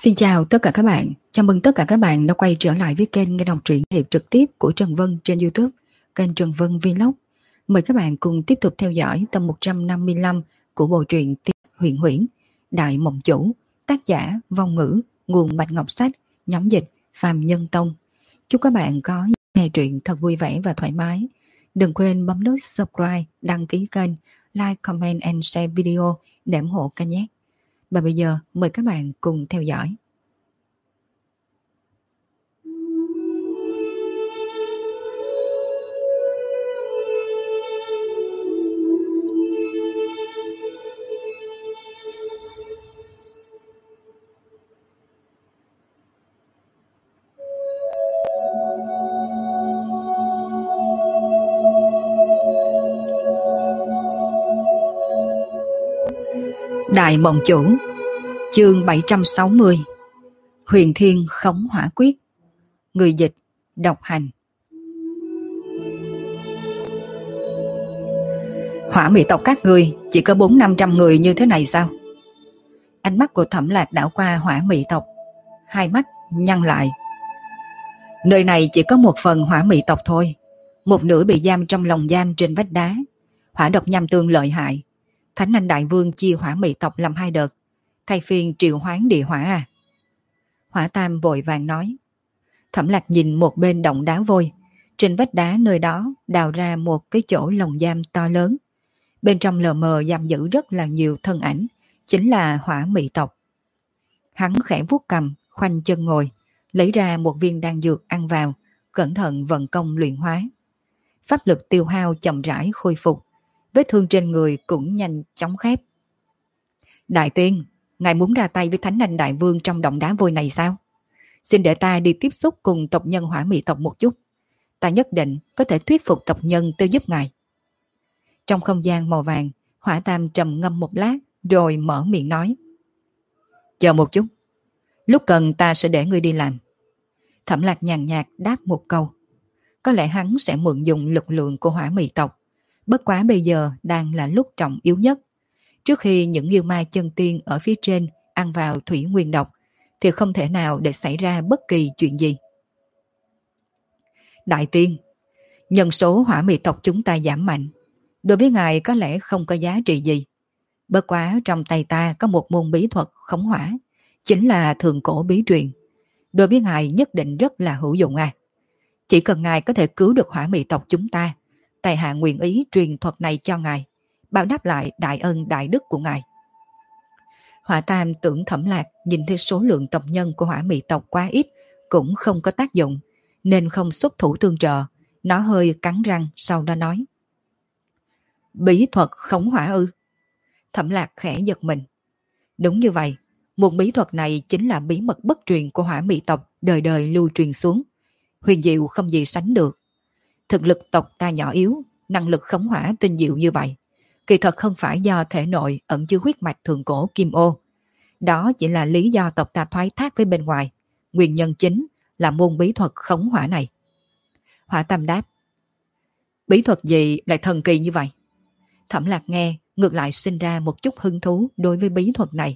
Xin chào tất cả các bạn, chào mừng tất cả các bạn đã quay trở lại với kênh nghe đọc truyện hiệp trực tiếp của Trần Vân trên YouTube, kênh Trần Vân Vlog. Mời các bạn cùng tiếp tục theo dõi tập 155 của bộ truyện Huyền Huyễn, Đại Mộng Chủ, tác giả Vong Ngữ, nguồn Bạch Ngọc Sách, nhóm dịch Phàm Nhân Tông. Chúc các bạn có nghe truyện thật vui vẻ và thoải mái. Đừng quên bấm nút subscribe, đăng ký kênh, like, comment and share video để ủng hộ kênh nhé. Và bây giờ mời các bạn cùng theo dõi. Đại Mộng Chủ, chương 760, Huyền Thiên Khống Hỏa Quyết. Người dịch Độc Hành. Hỏa Mị tộc các người chỉ có 400-500 người như thế này sao? Ánh mắt của Thẩm Lạc đảo qua Hỏa Mị tộc, hai mắt nhăn lại. Nơi này chỉ có một phần Hỏa Mị tộc thôi, một nửa bị giam trong lồng giam trên vách đá. Hỏa độc nham tương lợi hại. Thánh Anh Đại Vương chia Hỏa Mị tộc làm hai đợt, thay phiên triệu hoán địa hỏa à? Hỏa Tam vội vàng nói. Thẩm Lạc nhìn một bên động đá vôi, trên vách đá nơi đó đào ra một cái chỗ lồng giam to lớn. Bên trong lờ mờ giam giữ rất là nhiều thân ảnh, chính là Hỏa Mị tộc. Hắn khẽ vuốt cằm, khoanh chân ngồi, lấy ra một viên đan dược ăn vào, cẩn thận vận công luyện hóa. Pháp lực tiêu hao chậm rãi khôi phục, vết thương trên người cũng nhanh chóng khép. Đại tiên, ngài muốn ra tay với Thánh Anh Đại Vương trong động đá vôi này sao? Xin để ta đi tiếp xúc cùng tộc nhân Hỏa Mị tộc một chút. Ta nhất định có thể thuyết phục tộc nhân tới giúp ngài. Trong không gian màu vàng, Hỏa Tam trầm ngâm một lát rồi mở miệng nói. Chờ một chút, lúc cần ta sẽ để ngươi đi làm. Thẩm Lạc nhàn nhạt đáp một câu. Có lẽ hắn sẽ mượn dùng lực lượng của Hỏa Mị tộc. Bất quá bây giờ đang là lúc trọng yếu nhất. Trước khi những yêu ma chân tiên ở phía trên ăn vào thủy nguyên độc, thì không thể nào để xảy ra bất kỳ chuyện gì. Đại tiên, nhân số Hỏa Mị tộc chúng ta giảm mạnh. Đối với ngài có lẽ không có giá trị gì. Bất quá trong tay ta có một môn bí thuật khống hỏa, chính là thượng cổ bí truyền. Đối với ngài nhất định rất là hữu dụng à. Chỉ cần ngài có thể cứu được Hỏa Mị tộc chúng ta, tại hạ nguyện ý truyền thuật này cho ngài, báo đáp lại đại ân đại đức của ngài. Hỏa Tam tưởng Thẩm Lạc nhìn thấy số lượng tộc nhân của Hỏa Mị tộc quá ít, cũng không có tác dụng, nên không xuất thủ tương trợ. Nó hơi cắn răng sau đó nói. Bí thuật khống hỏa ư? Thẩm Lạc khẽ giật mình. Đúng như vậy, một bí thuật này chính là bí mật bất truyền của Hỏa Mị tộc đời đời lưu truyền xuống. Huyền diệu không gì sánh được. Thực lực tộc ta nhỏ yếu, năng lực khống hỏa tinh diệu như vậy, kỳ thật không phải do thể nội ẩn chứa huyết mạch thượng cổ kim ô. Đó chỉ là lý do tộc ta thoái thác với bên ngoài. Nguyên nhân chính là môn bí thuật khống hỏa này. Hỏa Tam đáp. Bí thuật gì lại thần kỳ như vậy? Thẩm Lạc nghe ngược lại sinh ra một chút hứng thú đối với bí thuật này.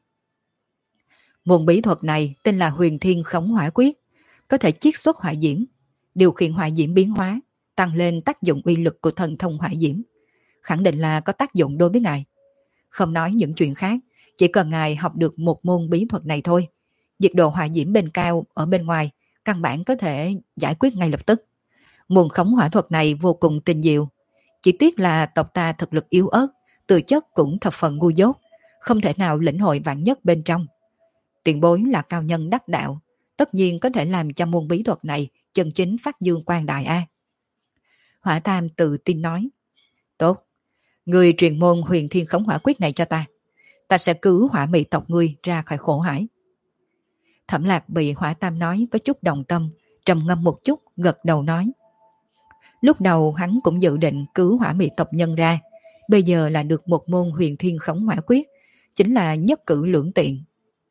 Môn bí thuật này tên là Huyền Thiên Khống Hỏa Quyết, có thể chiết xuất hỏa diễm, điều khiển hỏa diễm biến hóa, tăng lên tác dụng uy lực của thần thông hỏa diễm. Khẳng định là có tác dụng đối với ngài. Không nói những chuyện khác, chỉ cần ngài học được một môn bí thuật này thôi, nhiệt độ hỏa diễm bên cao ở bên ngoài căn bản có thể giải quyết ngay lập tức. Môn khống hỏa thuật này vô cùng tinh diệu, chỉ tiếc là tộc ta thực lực yếu ớt, tư chất cũng thập phần ngu dốt, không thể nào lĩnh hội vạn nhất bên trong. Tiền bối là cao nhân đắc đạo, tất nhiên có thể làm cho môn bí thuật này chân chính phát dương quang đại a. Hỏa Tam tự tin nói. Tốt, ngươi truyền môn Huyền Thiên Khống Hỏa Quyết này cho ta, ta sẽ cứu Hỏa Mị tộc ngươi ra khỏi khổ hải. Thẩm Lạc bị Hỏa Tam nói có chút đồng tâm, trầm ngâm một chút, gật đầu nói. Lúc đầu hắn cũng dự định cứu Hỏa Mị tộc nhân ra, bây giờ là được một môn Huyền Thiên Khống Hỏa Quyết, chính là nhất cử lưỡng tiện.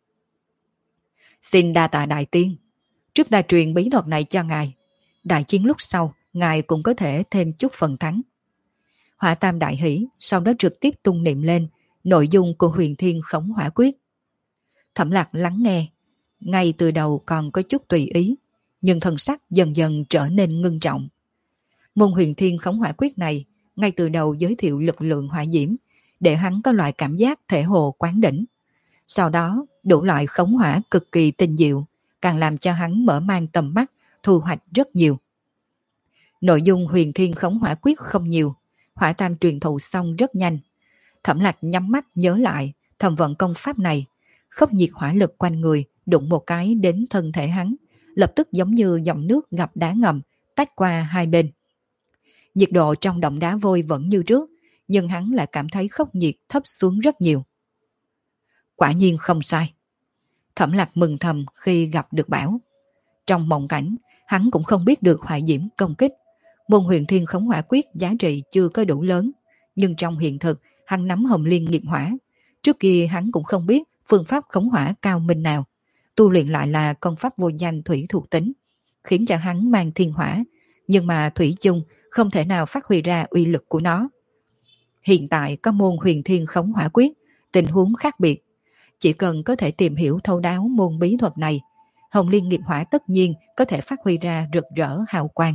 Xin đa tạ đại tiên, trước ta truyền bí thuật này cho ngài, đại chiến lúc sau ngài cũng có thể thêm chút phần thắng. Hỏa Tam đại hỷ, sau đó trực tiếp tung niệm lên nội dung của Huyền Thiên Khống Hỏa Quyết. Thẩm Lạc lắng nghe, ngay từ đầu còn có chút tùy ý, nhưng thần sắc dần dần trở nên ngưng trọng. Môn huyền thiên khống hỏa quyết này ngay từ đầu giới thiệu lực lượng hỏa diễm để hắn có loại cảm giác thể hồ quán đỉnh. Sau đó đủ loại khống hỏa cực kỳ tinh diệu càng làm cho hắn mở mang tầm mắt, thu hoạch rất nhiều. Nội dung huyền thiên khống hỏa quyết không nhiều, hỏa tam truyền thụ xong rất nhanh. Thẩm Lạc nhắm mắt nhớ lại thầm vận công pháp này, khốc nhiệt hỏa lực quanh người đụng một cái đến thân thể hắn, lập tức giống như dòng nước gặp đá ngầm tách qua hai bên. Nhiệt độ trong động đá vôi vẫn như trước, nhưng hắn lại cảm thấy khốc nhiệt thấp xuống rất nhiều. Quả nhiên không sai. Thẩm Lạc mừng thầm khi gặp được Bảo. Trong mộng cảnh, hắn cũng không biết được hỏa diễm công kích. Môn huyền thiên khống hỏa quyết giá trị chưa có đủ lớn, nhưng trong hiện thực hắn nắm hồng liên nghiệp hỏa. Trước kia hắn cũng không biết phương pháp khống hỏa cao minh nào. Tu luyện lại là công pháp vô danh thủy thuộc tính, khiến cho hắn mang thiên hỏa, nhưng mà thủy chung không thể nào phát huy ra uy lực của nó. Hiện tại có môn huyền thiên khống hỏa quyết, tình huống khác biệt. Chỉ cần có thể tìm hiểu thấu đáo môn bí thuật này, hồng liên nghiệp hỏa tất nhiên có thể phát huy ra rực rỡ hào quang.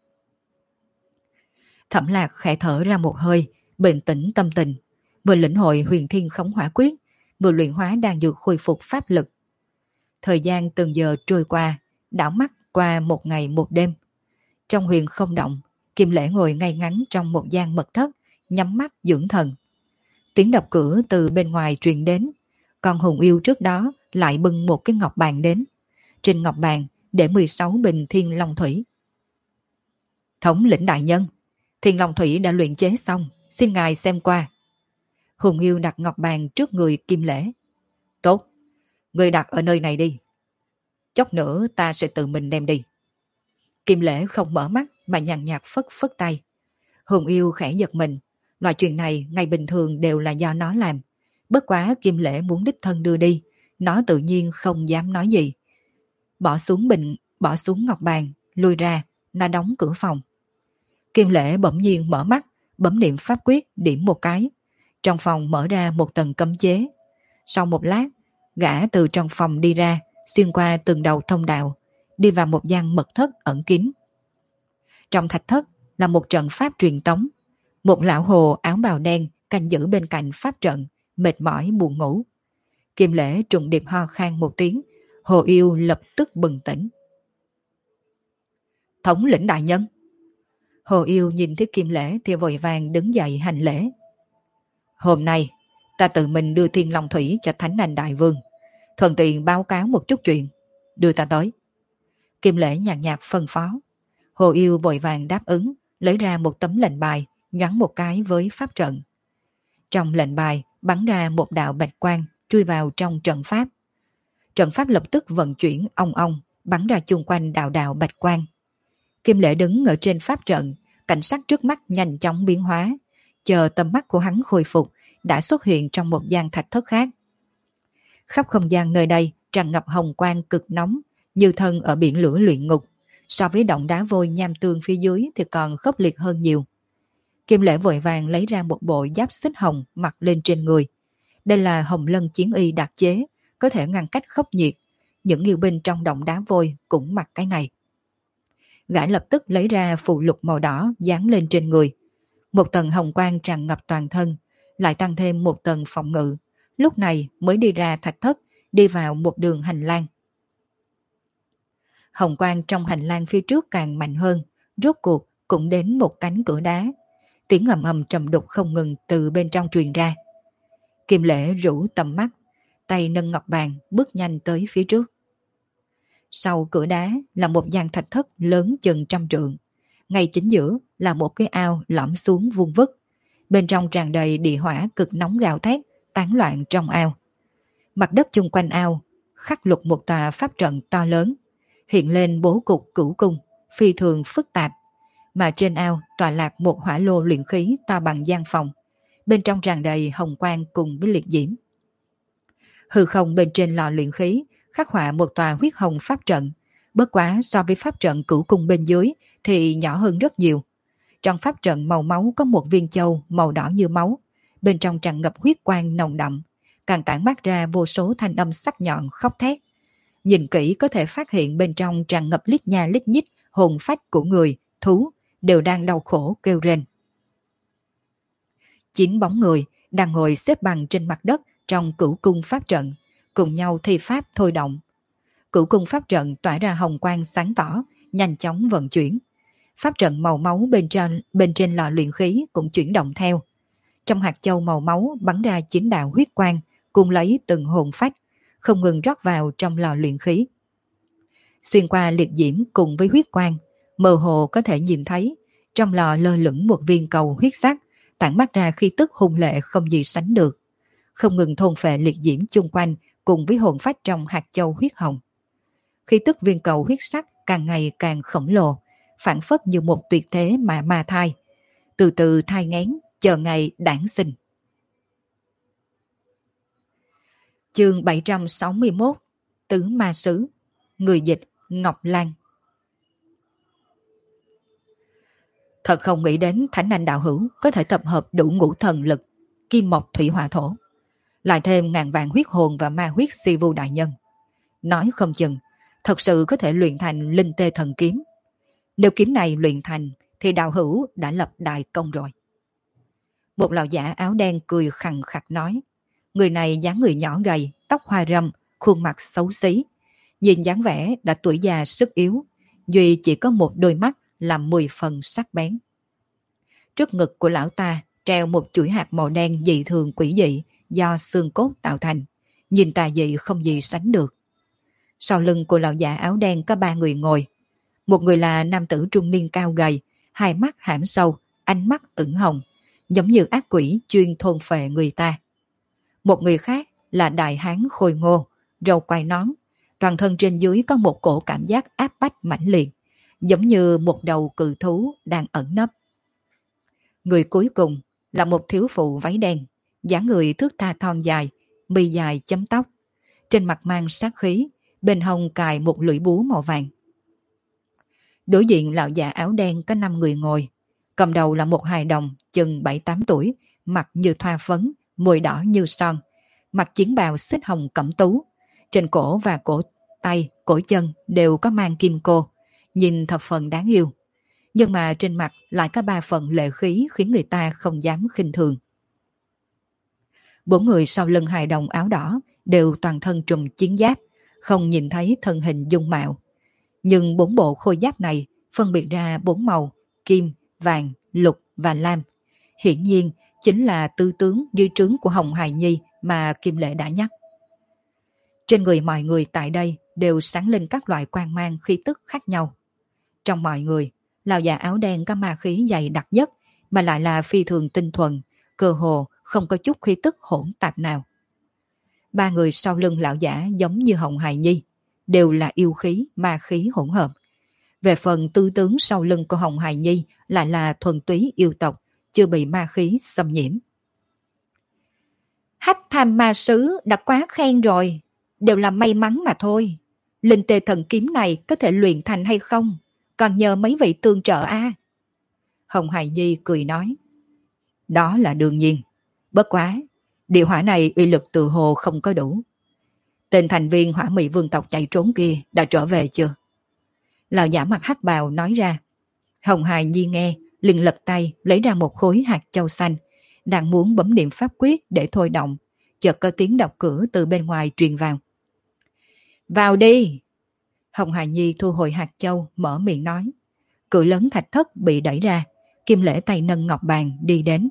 Thẩm Lạc khẽ thở ra một hơi, bình tĩnh tâm tình, vừa lĩnh hội huyền thiên khống hỏa quyết, vừa luyện hóa đan dược khôi phục pháp lực. Thời gian từng giờ trôi qua, đảo mắt qua một ngày một đêm. Trong huyền không động, Kim Lễ ngồi ngay ngắn trong một gian mật thất, nhắm mắt dưỡng thần. Tiếng đập cửa từ bên ngoài truyền đến. Con hùng yêu trước đó lại bưng một cái ngọc bàn đến. Trên ngọc bàn để 16 bình thiên long thủy. Thống lĩnh đại nhân, thiên long thủy đã luyện chế xong, xin ngài xem qua. Hùng yêu đặt ngọc bàn trước người Kim Lễ. Tốt, người đặt ở nơi này đi. Chốc nữa ta sẽ tự mình đem đi. Kim Lễ không mở mắt mà nhàn nhạt phất phất tay. Hùng yêu khẽ giật mình. Loại chuyện này ngày bình thường đều là do nó làm. Bất quá Kim Lễ muốn đích thân đưa đi, nó tự nhiên không dám nói gì. Bỏ xuống ngọc bàn, lui ra, nó đóng cửa phòng. Kim Lễ bỗng nhiên mở mắt, bấm niệm pháp quyết điểm một cái. Trong phòng mở ra một tầng cấm chế. Sau một lát, gã từ trong phòng đi ra, xuyên qua từng đầu thông đạo, đi vào một gian mật thất ẩn kín. Trong thạch thất là một trận pháp truyền tống. Một lão hồ áo bào đen canh giữ bên cạnh pháp trận, mệt mỏi buồn ngủ. Kim Lễ trùng điệp ho khan một tiếng, hồ yêu lập tức bừng tỉnh. Thống lĩnh đại nhân. Hồ yêu nhìn thấy Kim Lễ thì vội vàng đứng dậy hành lễ. Hôm nay ta tự mình đưa thiên long thủy cho Thánh Anh Đại Vương, thuận tiện báo cáo một chút chuyện, đưa ta tới. Kim Lễ nhàn nhạt phân phó. Hồ yêu vội vàng đáp ứng, lấy ra một tấm lệnh bài, nhoắn một cái với pháp trận. Trong lệnh bài bắn ra một đạo bạch quang chui vào trong trận pháp. Trận pháp lập tức vận chuyển ong ong, bắn ra chung quanh đạo đạo bạch quang. Kim Lễ đứng ở trên pháp trận, cảnh sắc trước mắt nhanh chóng biến hóa. Chờ tầm mắt của hắn khôi phục, đã xuất hiện trong một gian thạch thất khác. Khắp không gian nơi đây tràn ngập hồng quang cực nóng, như thân ở biển lửa luyện ngục. So với động đá vôi nham tương phía dưới thì còn khốc liệt hơn nhiều. Kim Lễ vội vàng lấy ra một bộ giáp xích hồng mặc lên trên người. Đây là hồng lân chiến y đặc chế, có thể ngăn cách khốc nhiệt. Những yêu binh trong động đá vôi cũng mặc cái này. Gã lập tức lấy ra phù lục màu đỏ dán lên trên người. Một tầng hồng quang tràn ngập toàn thân, lại tăng thêm một tầng phòng ngự. Lúc này mới đi ra thạch thất, đi vào một đường hành lang. Hồng quang trong hành lang phía trước càng mạnh hơn, rốt cuộc cũng đến một cánh cửa đá. Tiếng ầm ầm trầm đục không ngừng từ bên trong truyền ra. Kim Lễ rũ tầm mắt, tay nâng ngọc bàn bước nhanh tới phía trước. Sau cửa đá là một gian thạch thất lớn chừng 100 trượng. Ngay chính giữa là một cái ao lõm xuống vuông vức. Bên trong tràn đầy địa hỏa cực nóng gào thét, tán loạn trong ao. Mặt đất chung quanh ao khắc lục một tòa pháp trận to lớn, hiện lên bố cục cửu cung, phi thường phức tạp. Mà trên ao tọa lạc một hỏa lô luyện khí to bằng gian phòng. Bên trong tràn đầy hồng quang cùng với liệt diễm. Hư không bên trên lò luyện khí khắc họa một tòa huyết hồng pháp trận. Bất quá so với pháp trận cửu cung bên dưới thì nhỏ hơn rất nhiều. Trong pháp trận màu máu có một viên châu màu đỏ như máu. Bên trong tràn ngập huyết quang nồng đậm, càng tản mát ra vô số thanh âm sắc nhọn khóc thét. Nhìn kỹ có thể phát hiện bên trong tràn ngập lít nha lít nhít hồn phách của người, thú, đều đang đau khổ kêu rên. 9 bóng người đang ngồi xếp bằng trên mặt đất trong cửu cung pháp trận, cùng nhau thi pháp thôi động. Cửu cung pháp trận tỏa ra hồng quang sáng tỏ, nhanh chóng vận chuyển. Pháp trận màu máu bên trên lò luyện khí cũng chuyển động theo. Trong hạt châu màu máu bắn ra 9 đạo huyết quang, cùng lấy từng hồn phách, không ngừng rót vào trong lò luyện khí. Xuyên qua liệt diễm cùng với huyết quang, mơ hồ có thể nhìn thấy trong lò lơ lửng một viên cầu huyết sắc, tản mát ra khí tức hung lệ không gì sánh được, không ngừng thôn phệ liệt diễm chung quanh cùng với hồn phách trong hạt châu huyết hồng. Khí tức viên cầu huyết sắc càng ngày càng khổng lồ, phản phất như một tuyệt thế mà ma thai, từ từ thai nghén, chờ ngày đản sinh. Chương 761, Tứ Ma Sứ. Người dịch Ngọc Lan. Thật không nghĩ đến Thánh Anh đạo hữu có thể tập hợp đủ ngũ thần lực, kim mộc thủy hỏa thổ, lại thêm ngàn vạn huyết hồn và ma huyết si vu đại nhân. Nói không chừng, thật sự có thể luyện thành linh tê thần kiếm. Nếu kiếm này luyện thành thì đạo hữu đã lập đại công rồi. Một lão giả áo đen cười khằng khặc nói. Người này dáng người nhỏ gầy, tóc hoa râm, khuôn mặt xấu xí. Nhìn dáng vẻ đã tuổi già sức yếu, duy chỉ có một đôi mắt làm 10 phần sắc bén. Trước ngực của lão ta treo một chuỗi hạt màu đen dị thường quỷ dị do xương cốt tạo thành, nhìn tà dị không gì sánh được. Sau lưng của lão giả áo đen có 3 người ngồi. Một người là nam tử trung niên cao gầy, hai mắt hãm sâu, ánh mắt ửng hồng, giống như ác quỷ chuyên thôn phệ người ta. Một người khác là đại hán khôi ngô, râu quai nón, toàn thân trên dưới có một cổ cảm giác áp bách mãnh liệt, giống như một đầu cự thú đang ẩn nấp. Người cuối cùng là một thiếu phụ váy đen, dáng người thước tha thon dài, mi dài chấm tóc, trên mặt mang sát khí, bên hông cài một lưỡi búa màu vàng. Đối diện lão già áo đen có 5 người ngồi, cầm đầu là một hài đồng chừng 7-8 tuổi, mặt như thoa phấn, môi đỏ như son, mặc chiến bào xích hồng cẩm tú, trên cổ và cổ tay, cổ chân đều có mang kim cô, nhìn thập phần đáng yêu. Nhưng mà trên mặt lại có 3 phần lệ khí khiến người ta không dám khinh thường. 4 người sau lưng hài đồng áo đỏ đều toàn thân trùm chiến giáp, không nhìn thấy thân hình dung mạo. Nhưng 4 bộ khôi giáp này phân biệt ra 4 màu, kim, vàng, lục và lam. Hiển nhiên chính là tư tướng dưới trướng của Hồng Hài Nhi mà Kim Lệ đã nhắc. Trên người mọi người tại đây đều sáng lên các loại quang mang khí tức khác nhau. Trong mọi người, lão già áo đen có ma khí dày đặc nhất mà lại là phi thường tinh thuần, cơ hồ không có chút khí tức hỗn tạp nào. 3 người sau lưng lão giả giống như Hồng Hài Nhi, đều là yêu khí, ma khí hỗn hợp. Về phần tư tướng sau lưng của Hồng Hài Nhi lại là thuần túy yêu tộc, chưa bị ma khí xâm nhiễm. Hách tham ma sứ đã quá khen rồi, đều là may mắn mà thôi. Linh tê thần kiếm này có thể luyện thành hay không, còn nhờ mấy vị tương trợ a. Hồng Hài Nhi cười nói. Đó là đương nhiên, bất quá, địa hỏa này uy lực tự hồ không có đủ. Tên thành viên Hỏa Mị Vương tộc chạy trốn kia đã trở về chưa? Lão giả mặt hắc bào nói ra. Hồng Hài Nhi nghe, liền lật tay lấy ra một khối hạt châu xanh, đang muốn bấm niệm pháp quyết để thôi động, chợt có tiếng đập cửa từ bên ngoài truyền vào. Vào đi! Hồng Hài Nhi thu hồi hạt châu, mở miệng nói. Cửa lớn thạch thất bị đẩy ra, Kim Lễ tay nâng ngọc bàn đi đến.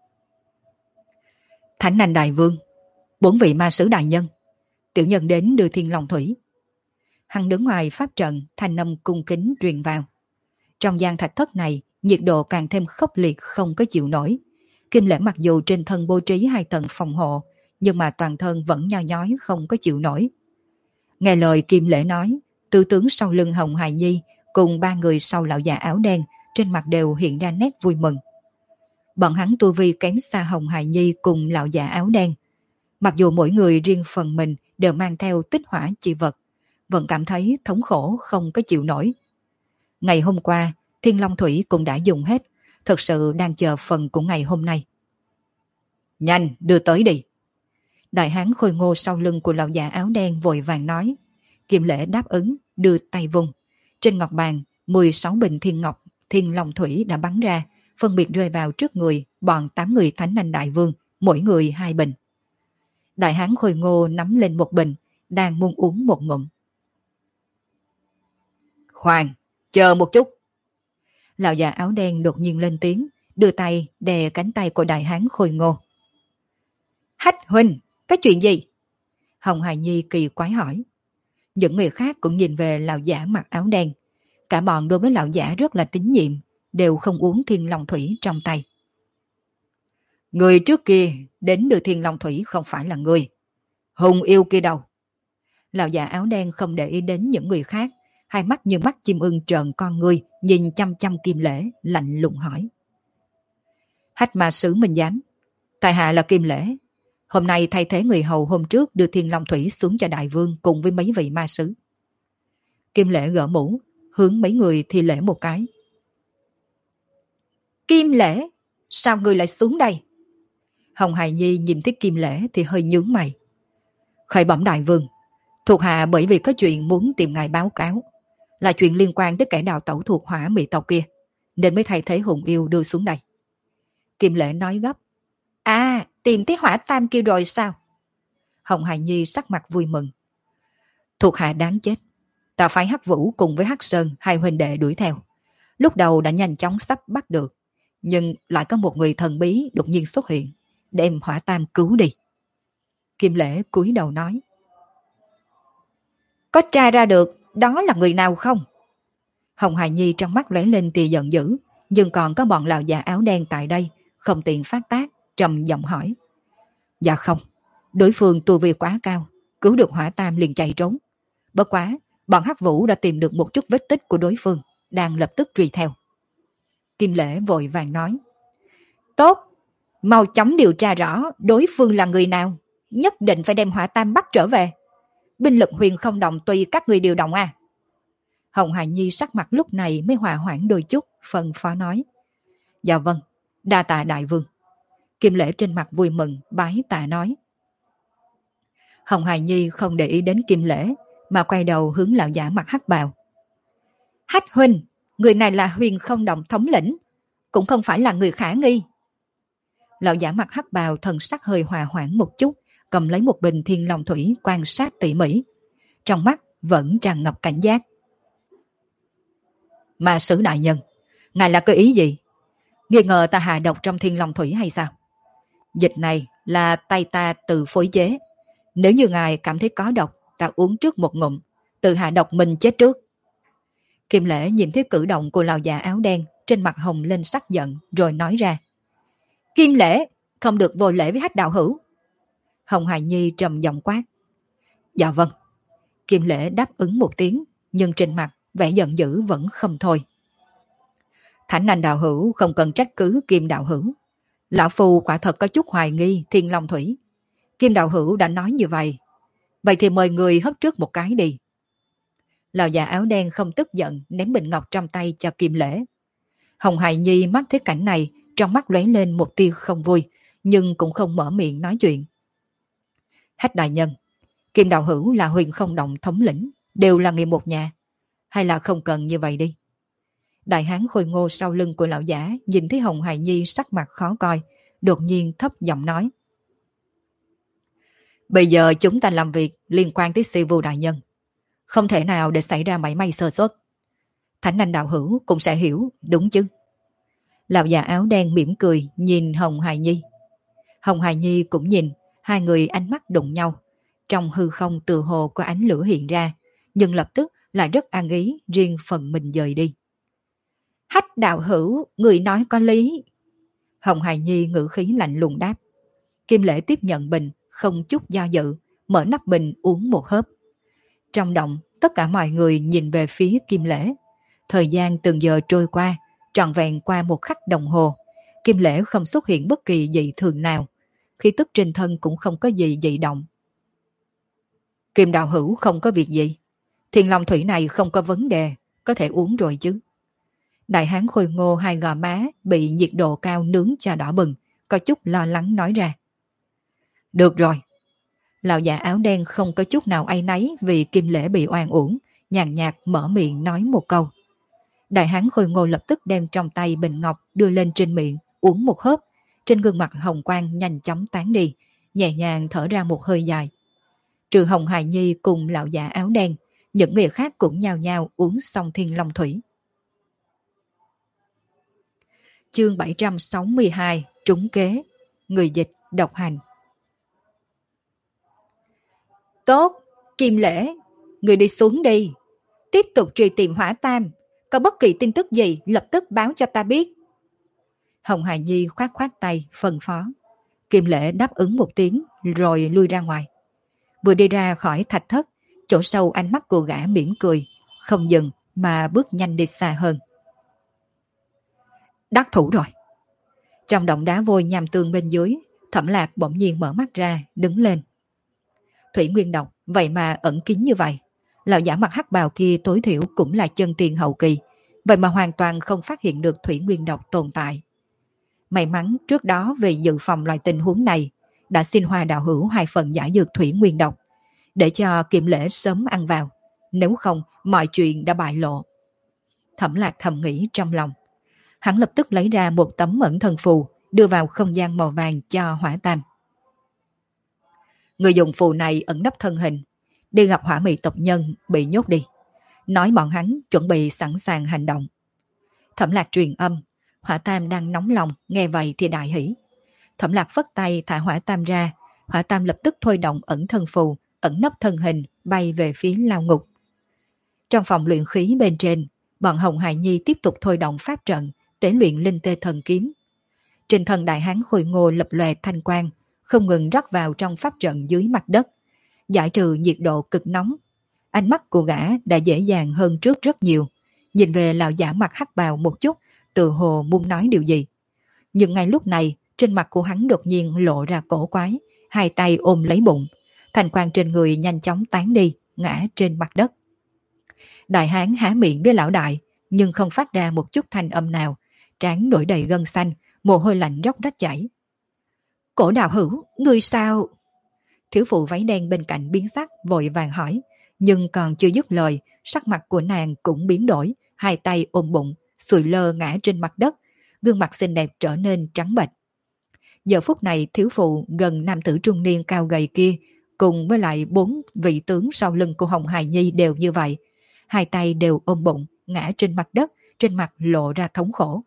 Thánh Anh Đại Vương, 4 vị ma sứ đại nhân, tiểu nhân đến đưa Thiên Long Thủy. Hắn đứng ngoài pháp trận, thanh âm cung kính truyền vào. Trong gian thạch thất này, nhiệt độ càng thêm khốc liệt không có chịu nổi. Kim Lễ mặc dù trên thân bố trí 2 tầng phòng hộ, nhưng mà toàn thân vẫn nhoi nhói không có chịu nổi. Nghe lời Kim Lễ nói, tư tướng sau lưng Hồng Hài Nhi cùng 3 người sau lão già áo đen trên mặt đều hiện ra nét vui mừng. Bọn hắn tu vi kém xa Hồng Hài Nhi cùng lão già áo đen. Mặc dù mỗi người riêng phần mình đều mang theo tích hỏa chi vật, vẫn cảm thấy thống khổ không có chịu nổi. Ngày hôm qua, Thiên Long Thủy cũng đã dùng hết, thật sự đang chờ phần của ngày hôm nay. Nhanh, đưa tới đi. Đại hán khôi ngô sau lưng của lão già áo đen vội vàng nói. Kim Lễ đáp ứng, đưa tay vung. Trên ngọc bàn, 16 bình thiên long thủy đã bắn ra, phân biệt rơi vào trước người bọn 8 người Thánh Anh Đại Vương, mỗi người 2 bình. Đại hán khôi ngô nắm lên một bình, đang muốn uống một ngụm. Khoan, chờ một chút. Lão già áo đen đột nhiên lên tiếng, đưa tay đè cánh tay của đại hán khôi ngô. Hách huynh, cái chuyện gì? Hồng Hài Nhi kỳ quái hỏi. Những người khác cũng nhìn về lão giả mặc áo đen. Cả bọn đối với lão giả rất là tín nhiệm, đều không uống thiên long thủy trong tay. Người trước kia đến đưa thiên long thủy không phải là người. Hùng yêu kia đâu? Lão già áo đen không để ý đến những người khác, hai mắt như mắt chim ưng trợn con ngươi, nhìn chăm chăm Kim Lễ, lạnh lùng hỏi. Hách ma sứ Minh Giám, tại hạ là Kim Lễ. Hôm nay thay thế người hầu hôm trước đưa thiên long thủy xuống cho đại vương cùng với mấy vị ma sứ. Kim Lễ gỡ mũ, hướng mấy người thi lễ một cái. Kim Lễ, sao người lại xuống đây? Hồng Hài Nhi nhìn thấy Kim Lễ thì hơi nhướng mày. Khởi bẩm đại vương, thuộc hạ bởi vì có chuyện muốn tìm ngài báo cáo, là chuyện liên quan tới kẻ đào tẩu thuộc Hỏa Mỹ tộc kia, nên mới thay thế Hùng Yêu đưa xuống đây. Kim Lễ nói gấp. À, tìm thấy Hỏa Tam kia rồi sao? Hồng Hài Nhi sắc mặt vui mừng. Thuộc hạ đáng chết. Ta phái Hắc Vũ cùng với Hắc Sơn hai huynh đệ đuổi theo. Lúc đầu đã nhanh chóng sắp bắt được, nhưng lại có một người thần bí đột nhiên xuất hiện, đem Hỏa Tam cứu đi. Kim Lễ cúi đầu nói. Có tra ra được đó là người nào không? Hồng Hài Nhi trong mắt lóe lên tia giận dữ, nhưng còn có bọn lão già áo đen tại đây, không tiện phát tác, trầm giọng hỏi. Dạ không, đối phương tu vi quá cao, cứu được Hỏa Tam liền chạy trốn. Bất quá, bọn Hắc Vũ đã tìm được một chút vết tích của đối phương, đang lập tức truy theo. Kim Lễ vội vàng nói. Tốt, mau chóng điều tra rõ đối phương là người nào, nhất định phải đem Hỏa Tam bắt trở về. Binh lực Huyền Không Động tùy các người điều động à? Hồng Hài Nhi sắc mặt lúc này mới hòa hoãn đôi chút, phân phó nói. Dạ vâng, đa tạ đại vương. Kim Lễ trên mặt vui mừng, bái tạ nói. Hồng Hài Nhi không để ý đến Kim Lễ, mà quay đầu hướng lão giả mặc hắc bào. Hách huynh, người này là Huyền Không Động thống lĩnh, cũng không phải là người khả nghi. Lão giả mặc hắc bào thần sắc hơi hòa hoãn một chút, cầm lấy một bình thiên long thủy quan sát tỉ mỉ. Trong mắt vẫn tràn ngập cảnh giác. Ma sứ đại nhân, ngài là có ý gì? Nghi ngờ ta hạ độc trong thiên long thủy hay sao? Dịch này là tay ta tự phối chế. Nếu như ngài cảm thấy có độc, ta uống trước một ngụm, tự hạ độc mình chết trước. Kim Lễ nhìn thấy cử động của lão già áo đen, trên mặt hồng lên sắc giận, rồi nói ra. Kim Lễ, không được vô lễ với Hách đạo hữu. Hồng Hài Nhi trầm giọng quát. Dạ vâng. Kim Lễ đáp ứng một tiếng, nhưng trên mặt vẻ giận dữ vẫn không thôi. Thánh Anh đạo hữu không cần trách cứ Kim đạo hữu. Lão phu quả thật có chút hoài nghi thiên long thủy. Kim đạo hữu đã nói như vậy. Vậy thì mời người hấp trước một cái đi. Lão già áo đen không tức giận, ném bình ngọc trong tay cho Kim Lễ. Hồng Hài Nhi mắt thấy cảnh này, trong mắt lóe lên một tia không vui, nhưng cũng không mở miệng nói chuyện. Hách đại nhân, Kim đạo hữu là Huyền Không Động thống lĩnh, đều là người một nhà. Hay là không cần như vậy đi? Đại hán khôi ngô sau lưng của lão giả nhìn thấy Hồng Hài Nhi sắc mặt khó coi, đột nhiên thấp giọng nói. Bây giờ chúng ta làm việc liên quan tới sư vô đại nhân. Không thể nào để xảy ra mảy may sơ suất. Thánh Anh đạo hữu cũng sẽ hiểu, đúng chứ? Lão già áo đen mỉm cười nhìn Hồng Hài Nhi. Hồng Hài Nhi cũng nhìn, hai người ánh mắt đụng nhau. Trong hư không từ hồ có ánh lửa hiện ra, nhưng lập tức lại rất an ý riêng phần mình dời đi. Hách đạo hữu, người nói có lý. Hồng Hài Nhi ngữ khí lạnh lùng đáp. Kim Lễ tiếp nhận bình, không chút do dự, mở nắp bình uống một hớp. Trong động, tất cả mọi người nhìn về phía Kim Lễ. Thời gian từng giờ trôi qua, trọn vẹn qua một khắc đồng hồ. Kim Lễ không xuất hiện bất kỳ dị thường nào. Khí tức trên thân cũng không có gì dị động. Kim đạo hữu không có việc gì. Thiên long thủy này không có vấn đề, có thể uống rồi chứ. Đại hán khôi ngô hai gò má bị nhiệt độ cao nướng cho đỏ bừng, có chút lo lắng nói ra. Được rồi. Lão giả áo đen không có chút nào áy náy vì Kim Lễ bị oan uổng, nhàn nhạt mở miệng nói một câu. Đại hán khôi ngô lập tức đem trong tay bình ngọc đưa lên trên miệng, uống một hớp, trên gương mặt hồng quang nhanh chóng tán đi, nhẹ nhàng thở ra một hơi dài. Trừ Hồng Hài Nhi cùng lão giả áo đen, những người khác cũng nhao nhao uống xong Thiên Long Thủy. Chương 762 Trúng kế. Người dịch độc hành. Tốt, Kim Lễ, người đi xuống đi. Tiếp tục truy tìm Hỏa Tam. Có bất kỳ tin tức gì lập tức báo cho ta biết. Hồng Hài Nhi khoát khoát tay phân phó. Kim Lễ đáp ứng một tiếng rồi lui ra ngoài. Vừa đi ra khỏi thạch thất, chỗ sâu ánh mắt của gã mỉm cười, không dừng mà bước nhanh đi xa hơn. Đắc thủ rồi. Trong động đá vôi nham tương bên dưới, Thẩm Lạc bỗng nhiên mở mắt ra, đứng lên. Thủy nguyên độc vậy mà ẩn kín như vậy. Lão giả mặc hắc bào kia tối thiểu cũng là chân tiền hậu kỳ, vậy mà hoàn toàn không phát hiện được thủy nguyên độc tồn tại. May mắn trước đó vì dự phòng loại tình huống này, đã xin Hoa đạo hữu 2 phần giải dược thủy nguyên độc, để cho Kim Lễ sớm ăn vào, nếu không mọi chuyện đã bại lộ. Thẩm Lạc thầm nghĩ trong lòng. Hắn lập tức lấy ra một tấm ẩn thân phù, đưa vào không gian màu vàng cho Hỏa Tam. Người dùng phù này ẩn nấp thân hình, đi gặp hỏa mị tộc nhân bị nhốt đi, nói bọn hắn chuẩn bị sẵn sàng hành động. Thẩm Lạc truyền âm, Hỏa Tam đang nóng lòng, nghe vậy thì đại hỉ. Thẩm Lạc phất tay thả Hỏa Tam ra, Hỏa Tam lập tức thôi động ẩn thân phù, ẩn nấp thân hình bay về phía lao ngục. Trong phòng luyện khí bên trên, bọn Hồng Hài Nhi tiếp tục thôi động pháp trận, tế luyện linh tê thần kiếm. Trên thân đại hán khôi ngô lập lòe thanh quang, không ngừng rót vào trong pháp trận dưới mặt đất, giải trừ nhiệt độ cực nóng. Ánh mắt của gã đã dễ dàng hơn trước rất nhiều, nhìn về lão giả mặc hắc bào một chút, tự hồ muốn nói điều gì. Nhưng ngay lúc này, trên mặt của hắn đột nhiên lộ ra cổ quái, 2 tay ôm lấy bụng, thanh quang trên người nhanh chóng tán đi, ngã trên mặt đất. Đại hán há miệng với lão đại, nhưng không phát ra một chút thanh âm nào, trán nổi đầy gân xanh, mồ hôi lạnh róc rách chảy. Cổ đạo hữu, ngươi sao? Thiếu phụ váy đen bên cạnh biến sắc vội vàng hỏi, nhưng còn chưa dứt lời, sắc mặt của nàng cũng biến đổi, 2 tay ôm bụng, sùi lơ ngã trên mặt đất, gương mặt xinh đẹp trở nên trắng bệch. Giờ phút này thiếu phụ gần nam tử trung niên cao gầy kia, cùng với lại 4 vị tướng sau lưng của Hồng Hài Nhi đều như vậy, 2 tay đều ôm bụng, ngã trên mặt đất, trên mặt lộ ra thống khổ.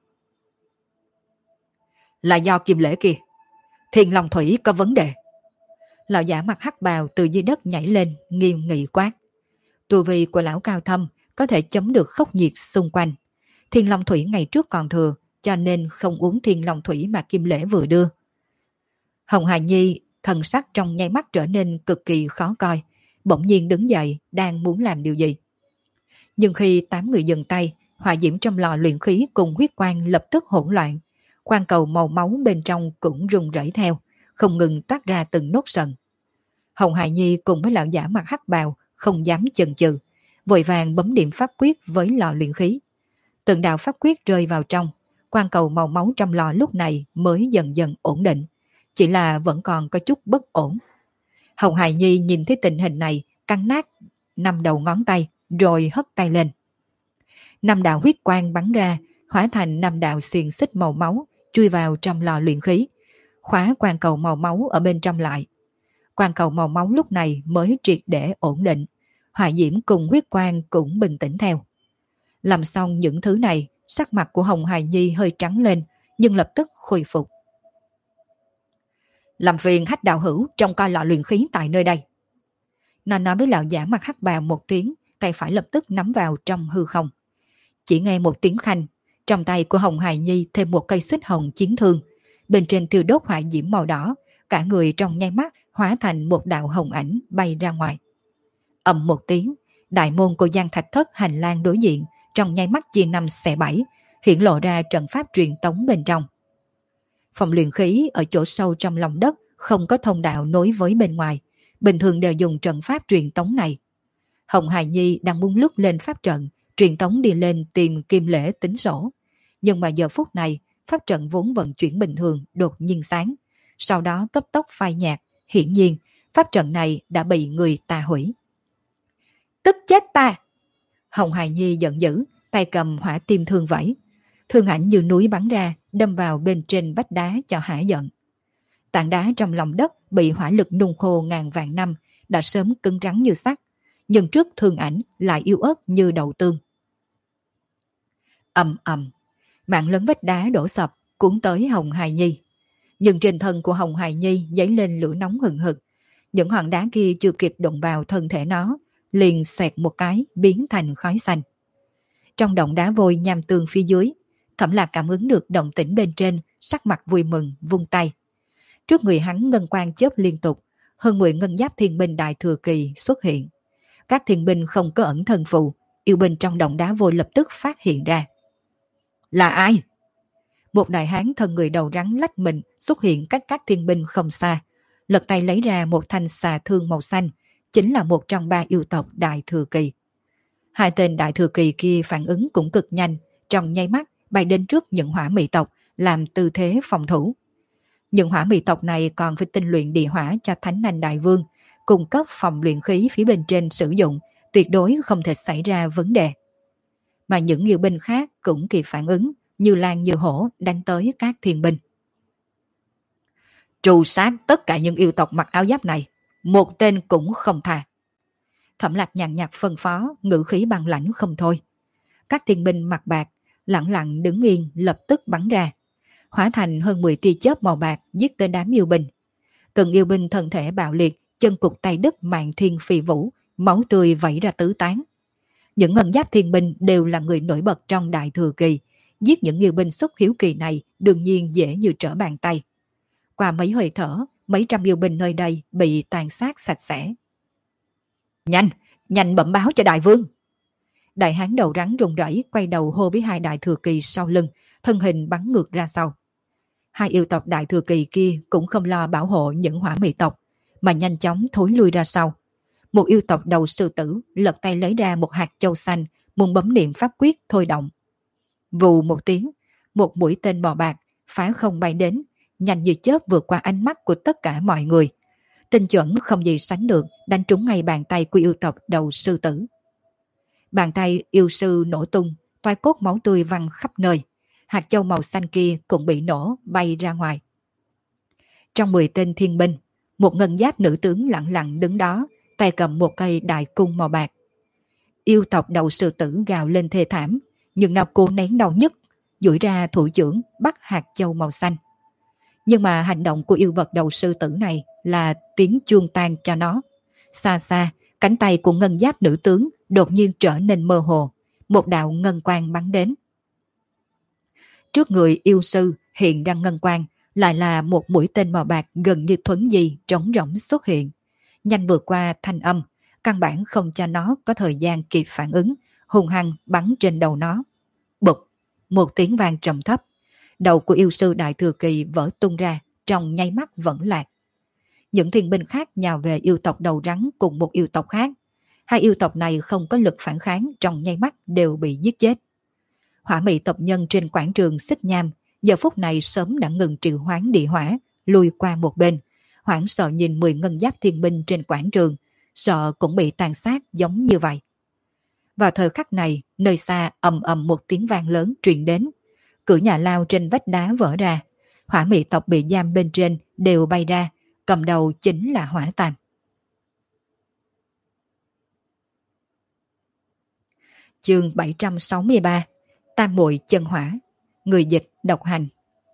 Là do Kim Lễ kia, Thiên Long Thủy có vấn đề. Lão giả mặc hắc bào từ dưới đất nhảy lên, nghiêm nghị quát. Tu vi của lão cao thâm có thể chống được khốc nhiệt xung quanh. Thiên Long Thủy ngày trước còn thừa, cho nên không uống Thiên Long Thủy mà Kim Lễ vừa đưa. Hồng Hài Nhi thần sắc trong nháy mắt trở nên cực kỳ khó coi, bỗng nhiên đứng dậy, đang muốn làm điều gì. Nhưng khi 8 người dừng tay, hỏa diễm trong lò luyện khí cùng huyết quang lập tức hỗn loạn. Quan cầu màu máu bên trong cũng rung rẩy theo, không ngừng toát ra từng nốt sần. Hồng Hài Nhi cùng với lão giả mặc hắc bào không dám chần chừ, vội vàng bấm điểm pháp quyết với lò luyện khí. Từng đạo pháp quyết rơi vào trong, quan cầu màu máu trong lò lúc này mới dần dần ổn định, chỉ là vẫn còn có chút bất ổn. Hồng Hài Nhi nhìn thấy tình hình này, cắn nát 5 đầu ngón tay, rồi hất tay lên. 5 đạo huyết quang bắn ra, hóa thành 5 đạo xiềng xích màu máu, chui vào trong lò luyện khí, khóa quan cầu màu máu ở bên trong lại. Quan cầu màu máu lúc này mới triệt để ổn định, hỏa diễm cùng huyết quang cũng bình tĩnh theo. Làm xong những thứ này, sắc mặt của Hồng Hài Nhi hơi trắng lên, nhưng lập tức khôi phục. Làm phiền Hách đạo hữu trông coi lò luyện khí tại nơi đây. Nó nói với lão giả mặc hắc bào một tiếng, tay phải lập tức nắm vào trong hư không. Chỉ nghe một tiếng khanh, trong tay của Hồng Hài Nhi thêm một cây xích hồng chiến thương, bên trên thiêu đốt hỏa diễm màu đỏ, cả người trong nháy mắt hóa thành một đạo hồng ảnh bay ra ngoài. Ầm một tiếng, đại môn của Giang Thạch Thất hành lang đối diện trong nháy mắt chia 5 xẻ 7, hiện lộ ra trận pháp truyền tống bên trong. Phòng luyện khí ở chỗ sâu trong lòng đất không có thông đạo nối với bên ngoài, bình thường đều dùng trận pháp truyền tống này. Hồng Hài Nhi đang muốn lướt lên pháp trận, truyền tống đi lên tìm Kim Lễ tính sổ. Nhưng mà giờ phút này, pháp trận vốn vận chuyển bình thường đột nhiên sáng, sau đó cấp tốc phai nhạt, hiển nhiên pháp trận này đã bị người ta hủy. Tức chết ta! Hồng Hài Nhi giận dữ, tay cầm hỏa tim thương vẫy. Thương ảnh như núi bắn ra, đâm vào bên trên vách đá cho hả giận. Tảng đá trong lòng đất bị hỏa lực nung khô ngàn vạn năm, đã sớm cứng rắn như sắt, nhưng trước thương ảnh lại yếu ớt như đậu tương. Ầm ầm, mạng lớn vách đá đổ sập, cuốn tới Hồng Hài Nhi. Nhưng trên thân của Hồng Hài Nhi dấy lên lửa nóng hừng hực. Những hòn đá kia chưa kịp đụng vào thân thể nó, liền xoẹt một cái biến thành khói xanh. Trong động đá vôi nham tương phía dưới, Thẩm Lạc cảm ứng được động tĩnh bên trên, sắc mặt vui mừng, vung tay. Trước người hắn ngân quang chớp liên tục, hơn 10 ngân giáp thiên binh đại thừa kỳ xuất hiện. Các thiên binh không có ẩn thân phù, yêu binh trong động đá vôi lập tức phát hiện ra. Là ai? Một đại hán thân người đầu rắn lách mình xuất hiện cách các thiên binh không xa, lật tay lấy ra một thanh xà thương màu xanh, chính là một trong 3 yêu tộc đại thừa kỳ. Hai tên đại thừa kỳ kia phản ứng cũng cực nhanh, trong nháy mắt bay đến trước những hỏa mị tộc, làm tư thế phòng thủ. Những hỏa mị tộc này còn phải tinh luyện địa hỏa cho Thánh Anh Đại Vương, cung cấp phòng luyện khí phía bên trên sử dụng, tuyệt đối không thể xảy ra vấn đề. Mà những yêu binh khác cũng kịp phản ứng, như lan như hổ đánh tới các thiên binh. Trù sát tất cả những yêu tộc mặc áo giáp này, một tên cũng không tha. Thẩm Lạc nhàn nhạt phân phó, ngữ khí băng lãnh không thôi. Các thiên binh mặc bạc lặng lặng đứng yên, lập tức bắn ra, hóa thành hơn 10 tia chớp màu bạc giết tới đám yêu binh. Từng yêu binh thân thể bạo liệt, chân cụt tay đứt, mạn thiên phi vũ, máu tươi vẩy ra tứ tán. Những ngân giáp thiên binh đều là người nổi bật trong đại thừa kỳ, giết những yêu binh xuất hiếu kỳ này đương nhiên dễ như trở bàn tay. Qua mấy hơi thở, mấy trăm yêu binh nơi đây bị tàn sát sạch sẽ. Nhanh, nhanh bẩm báo cho đại vương. Đại hán đầu rắn run rẩy quay đầu hô với hai đại thừa kỳ sau lưng, thân hình bắn ngược ra sau. Hai yêu tộc đại thừa kỳ kia cũng không lo bảo hộ những hỏa mị tộc, mà nhanh chóng thối lui ra sau. Một yêu tộc đầu sư tử lật tay lấy ra một hạt châu xanh, muốn bấm niệm pháp quyết thôi động. Vù một tiếng, một mũi tên màu bạc phá không bay đến, nhanh như chớp vượt qua ánh mắt của tất cả mọi người. Tinh chuẩn không gì sánh được, đánh trúng ngay bàn tay của yêu tộc đầu sư tử. Bàn tay yêu sư nổ tung, toái cốt máu tươi văng khắp nơi. Hạt châu màu xanh kia cũng bị nổ bay ra ngoài. Trong 10 tên thiên binh, một ngân giáp nữ tướng lặng lặng đứng đó, tay cầm một cây đại cung màu bạc. Yêu tộc đầu sư tử gào lên thê thảm, nhưng nào cố nén đau nhức, duỗi ra thủ trưởng bắt hạt châu màu xanh. Nhưng mà hành động của yêu vật đầu sư tử này là tiếng chuông tan cho nó. Xa xa, cánh tay của ngân giáp nữ tướng đột nhiên trở nên mơ hồ, một đạo ngân quang bắn đến. Trước người yêu sư hiện ra ngân quang, lại là một mũi tên màu bạc gần như thuấn di trống rỗng xuất hiện. Nhanh vượt qua thanh âm, căn bản không cho nó có thời gian kịp phản ứng, hung hăng bắn trên đầu nó. Bụp, một tiếng vang trầm thấp. Đầu của yêu sư đại thừa kỳ vỡ tung ra, trong nháy mắt vẫn lạc. Những thiên binh khác nhào về yêu tộc đầu rắn cùng một yêu tộc khác. Hai yêu tộc này không có lực phản kháng, trong nháy mắt đều bị giết chết. Hỏa mị tộc nhân trên quảng trường Xích Nham giờ phút này sớm đã ngừng triệu hoán địa hỏa, lùi qua một bên, hoảng sợ nhìn 10 ngân giáp thiên binh trên quảng trường, sợ cũng bị tàn sát giống như vậy. Vào thời khắc này, nơi xa ầm ầm một tiếng vang lớn truyền đến, cửa nhà lao trên vách đá vỡ ra, hỏa mị tộc bị giam bên trên đều bay ra, cầm đầu chính là Hỏa Tam. Chương 763, Tam muội chân hỏa. Người dịch độc hành.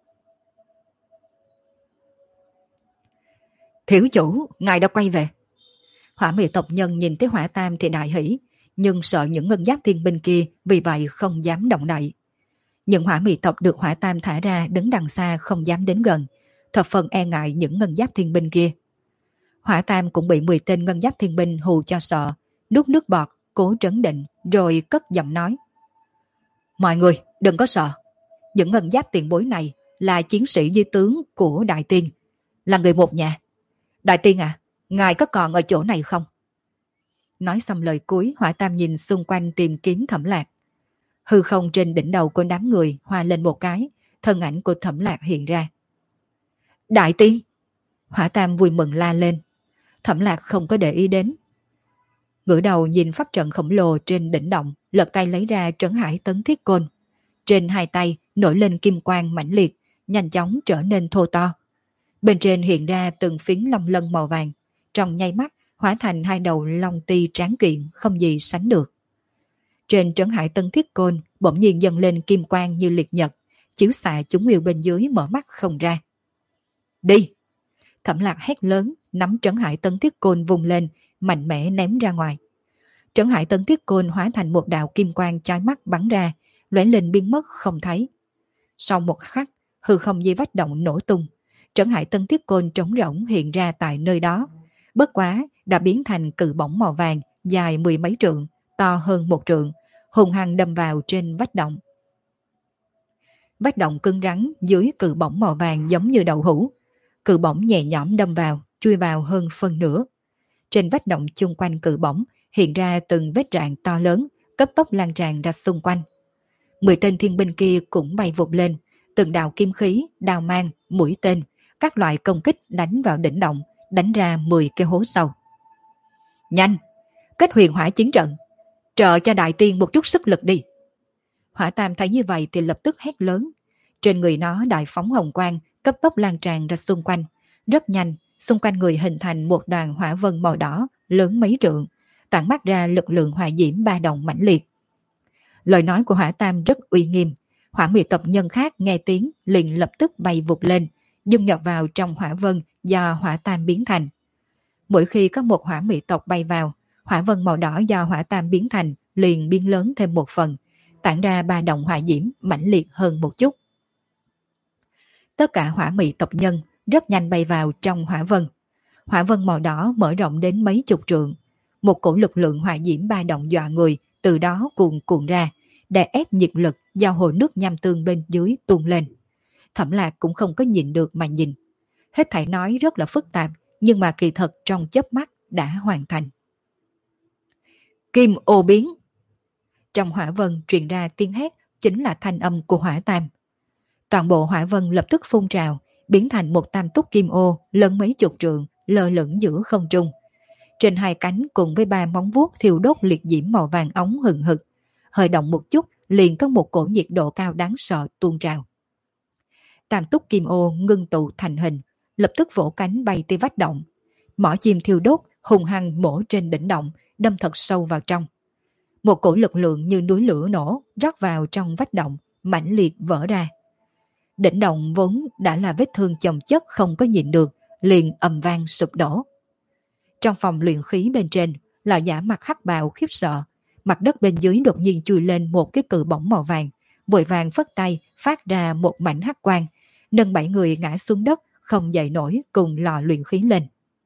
Thiếu chủ, ngài đã quay về. Hỏa mị tộc nhân nhìn thấy Hỏa Tam thì đại hỉ, nhưng sợ những ngân giáp thiên binh kia, vì vậy không dám động đậy. Những hỏa mị tộc được Hỏa Tam thả ra đứng đằng xa không dám đến gần, thập phần e ngại những ngân giáp thiên binh kia. Hỏa Tam cũng bị 10 tên ngân giáp thiên binh hù cho sợ, nuốt nước bọt, cố trấn định, rồi cất giọng nói. Mọi người, đừng có sợ. Những ngân giáp tiền bối này là chiến sĩ dưới tướng của Đại Tiên, là người một nhà. Đại Tiên à, ngài có còn ở chỗ này không? Nói xong lời cuối, Hỏa Tam nhìn xung quanh tìm kiếm Thẩm Lạc. Hư không trên đỉnh đầu của đám người hòa lên một cái, thân ảnh của Thẩm Lạc hiện ra. Đại Tiên! Hỏa Tam vui mừng la lên. Thẩm Lạc không có để ý đến. Ngửa đầu nhìn pháp trận khổng lồ trên đỉnh động, lật tay lấy ra trấn hải tấn thiết côn. Trên hai tay nổi lên kim quang mãnh liệt, nhanh chóng trở nên thô to. Bên trên hiện ra từng phiến long lân màu vàng, trong nháy mắt hóa thành hai đầu long ti tráng kiện không gì sánh được. Trên trấn hải tấn thiết côn bỗng nhiên dâng lên kim quang như liệt nhật, chiếu xạ chúng yêu bên dưới mở mắt không ra. Đi! Thẩm Lạc hét lớn, nắm trấn hải tấn thiết côn vùng lên, mạnh mẽ ném ra ngoài. Trấn hải tấn thiết côn hóa thành một đạo kim quang chói mắt bắn ra, lóe lên biến mất không thấy. Sau một khắc, hư không di vách động nổ tung, trấn hải tấn thiết côn trống rỗng hiện ra tại nơi đó. Bất quá đã biến thành cự bổng màu vàng, dài 10 mấy trượng, to hơn 1 trượng, hùng hăng đâm vào trên vách động. Vách động cứng rắn dưới cự bổng màu vàng giống như đậu hũ. Cự bổng nhẹ nhõm đâm vào, chui vào hơn phân nửa. Trên vách động chung quanh cự bổng hiện ra từng vết rạn to lớn, cấp tốc lan tràn ra xung quanh. 10 tên thiên binh kia cũng bay vụt lên, từng đạo kim khí, đao mang, mũi tên, các loại công kích đánh vào đỉnh động, đánh ra 10 cái hố sâu. Nhanh! Kết huyền hỏa chiến trận! Trợ cho đại tiên một chút sức lực đi! Hỏa Tam thấy như vậy thì lập tức hét lớn. Trên người nó đại phóng hồng quang, cấp tốc lan tràn ra xung quanh. Rất nhanh, xung quanh người hình thành một đoàn hỏa vân màu đỏ, lớn mấy trượng, tản mát ra lực lượng hỏa diễm ba động mãnh liệt. Lời nói của Hỏa Tam rất uy nghiêm. Hỏa Mị tộc nhân khác nghe tiếng liền lập tức bay vụt lên, dung nhập vào trong hỏa vân do Hỏa Tam biến thành. Mỗi khi có một Hỏa Mị tộc bay vào, hỏa vân màu đỏ do Hỏa Tam biến thành liền biến lớn thêm một phần, tản ra ba động hỏa diễm mãnh liệt hơn một chút. Tất cả Hỏa Mị tộc nhân rất nhanh bay vào trong hỏa vân. Hỏa vân màu đỏ mở rộng đến mấy chục trượng. Một cổ lực lượng hỏa diễm ba động dọa người từ đó cuồn cuộn ra, đè ép nhiệt lực do hồ nước nham tương bên dưới tuôn lên. Thẩm Lạc cũng không có nhìn được mà nhìn. Hết thảy nói rất là phức tạp, nhưng mà kỳ thật trong chớp mắt đã hoàn thành. Kim ô biến! Trong hỏa vân truyền ra tiếng hét, chính là thanh âm của Hỏa Tam. Toàn bộ hỏa vân lập tức phun trào, biến thành một tam túc kim ô lớn mấy chục trượng, lơ lửng giữa không trung. Trên hai cánh cùng với ba móng vuốt thiêu đốt liệt diễm màu vàng ống hừng hực, hơi động một chút liền có một cổ nhiệt độ cao đáng sợ tuôn trào. Tam túc kim ô ngưng tụ thành hình, lập tức vỗ cánh bay tới vách động. Mỏ chim thiêu đốt hùng hăng mổ trên đỉnh động, đâm thật sâu vào trong. Một cổ lực lượng như núi lửa nổ rót vào trong vách động, mãnh liệt vỡ ra. Đỉnh động vốn đã là vết thương chồng chất không có nhịn được, liền ầm vang sụp đổ. Trong phòng luyện khí bên trên, lão giả mặc hắc bào khiếp sợ, mặt đất bên dưới đột nhiên chui lên một cái cự bổng màu vàng, vội vàng phất tay phát ra một mảnh hắc quang, nâng 7 người ngã xuống đất không dậy nổi cùng lò luyện khí lên.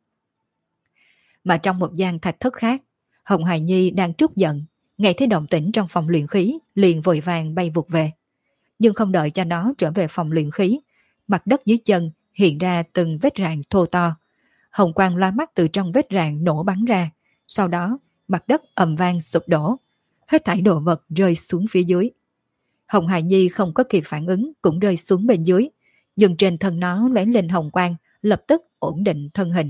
Mà trong một gian thạch thất khác, Hồng Hài Nhi đang trút giận, nghe thấy động tĩnh trong phòng luyện khí liền vội vàng bay vụt về. Nhưng không đợi cho nó trở về phòng luyện khí, mặt đất dưới chân hiện ra từng vết rạn thô to. Hồng quang loa mắt từ trong vết rạn nổ bắn ra, sau đó mặt đất ầm vang sụp đổ, hết thảy đồ vật rơi xuống phía dưới. Hồng Hài Nhi không có kịp phản ứng cũng rơi xuống bên dưới, nhưng trên thân nó lóe lên hồng quang, lập tức ổn định thân hình.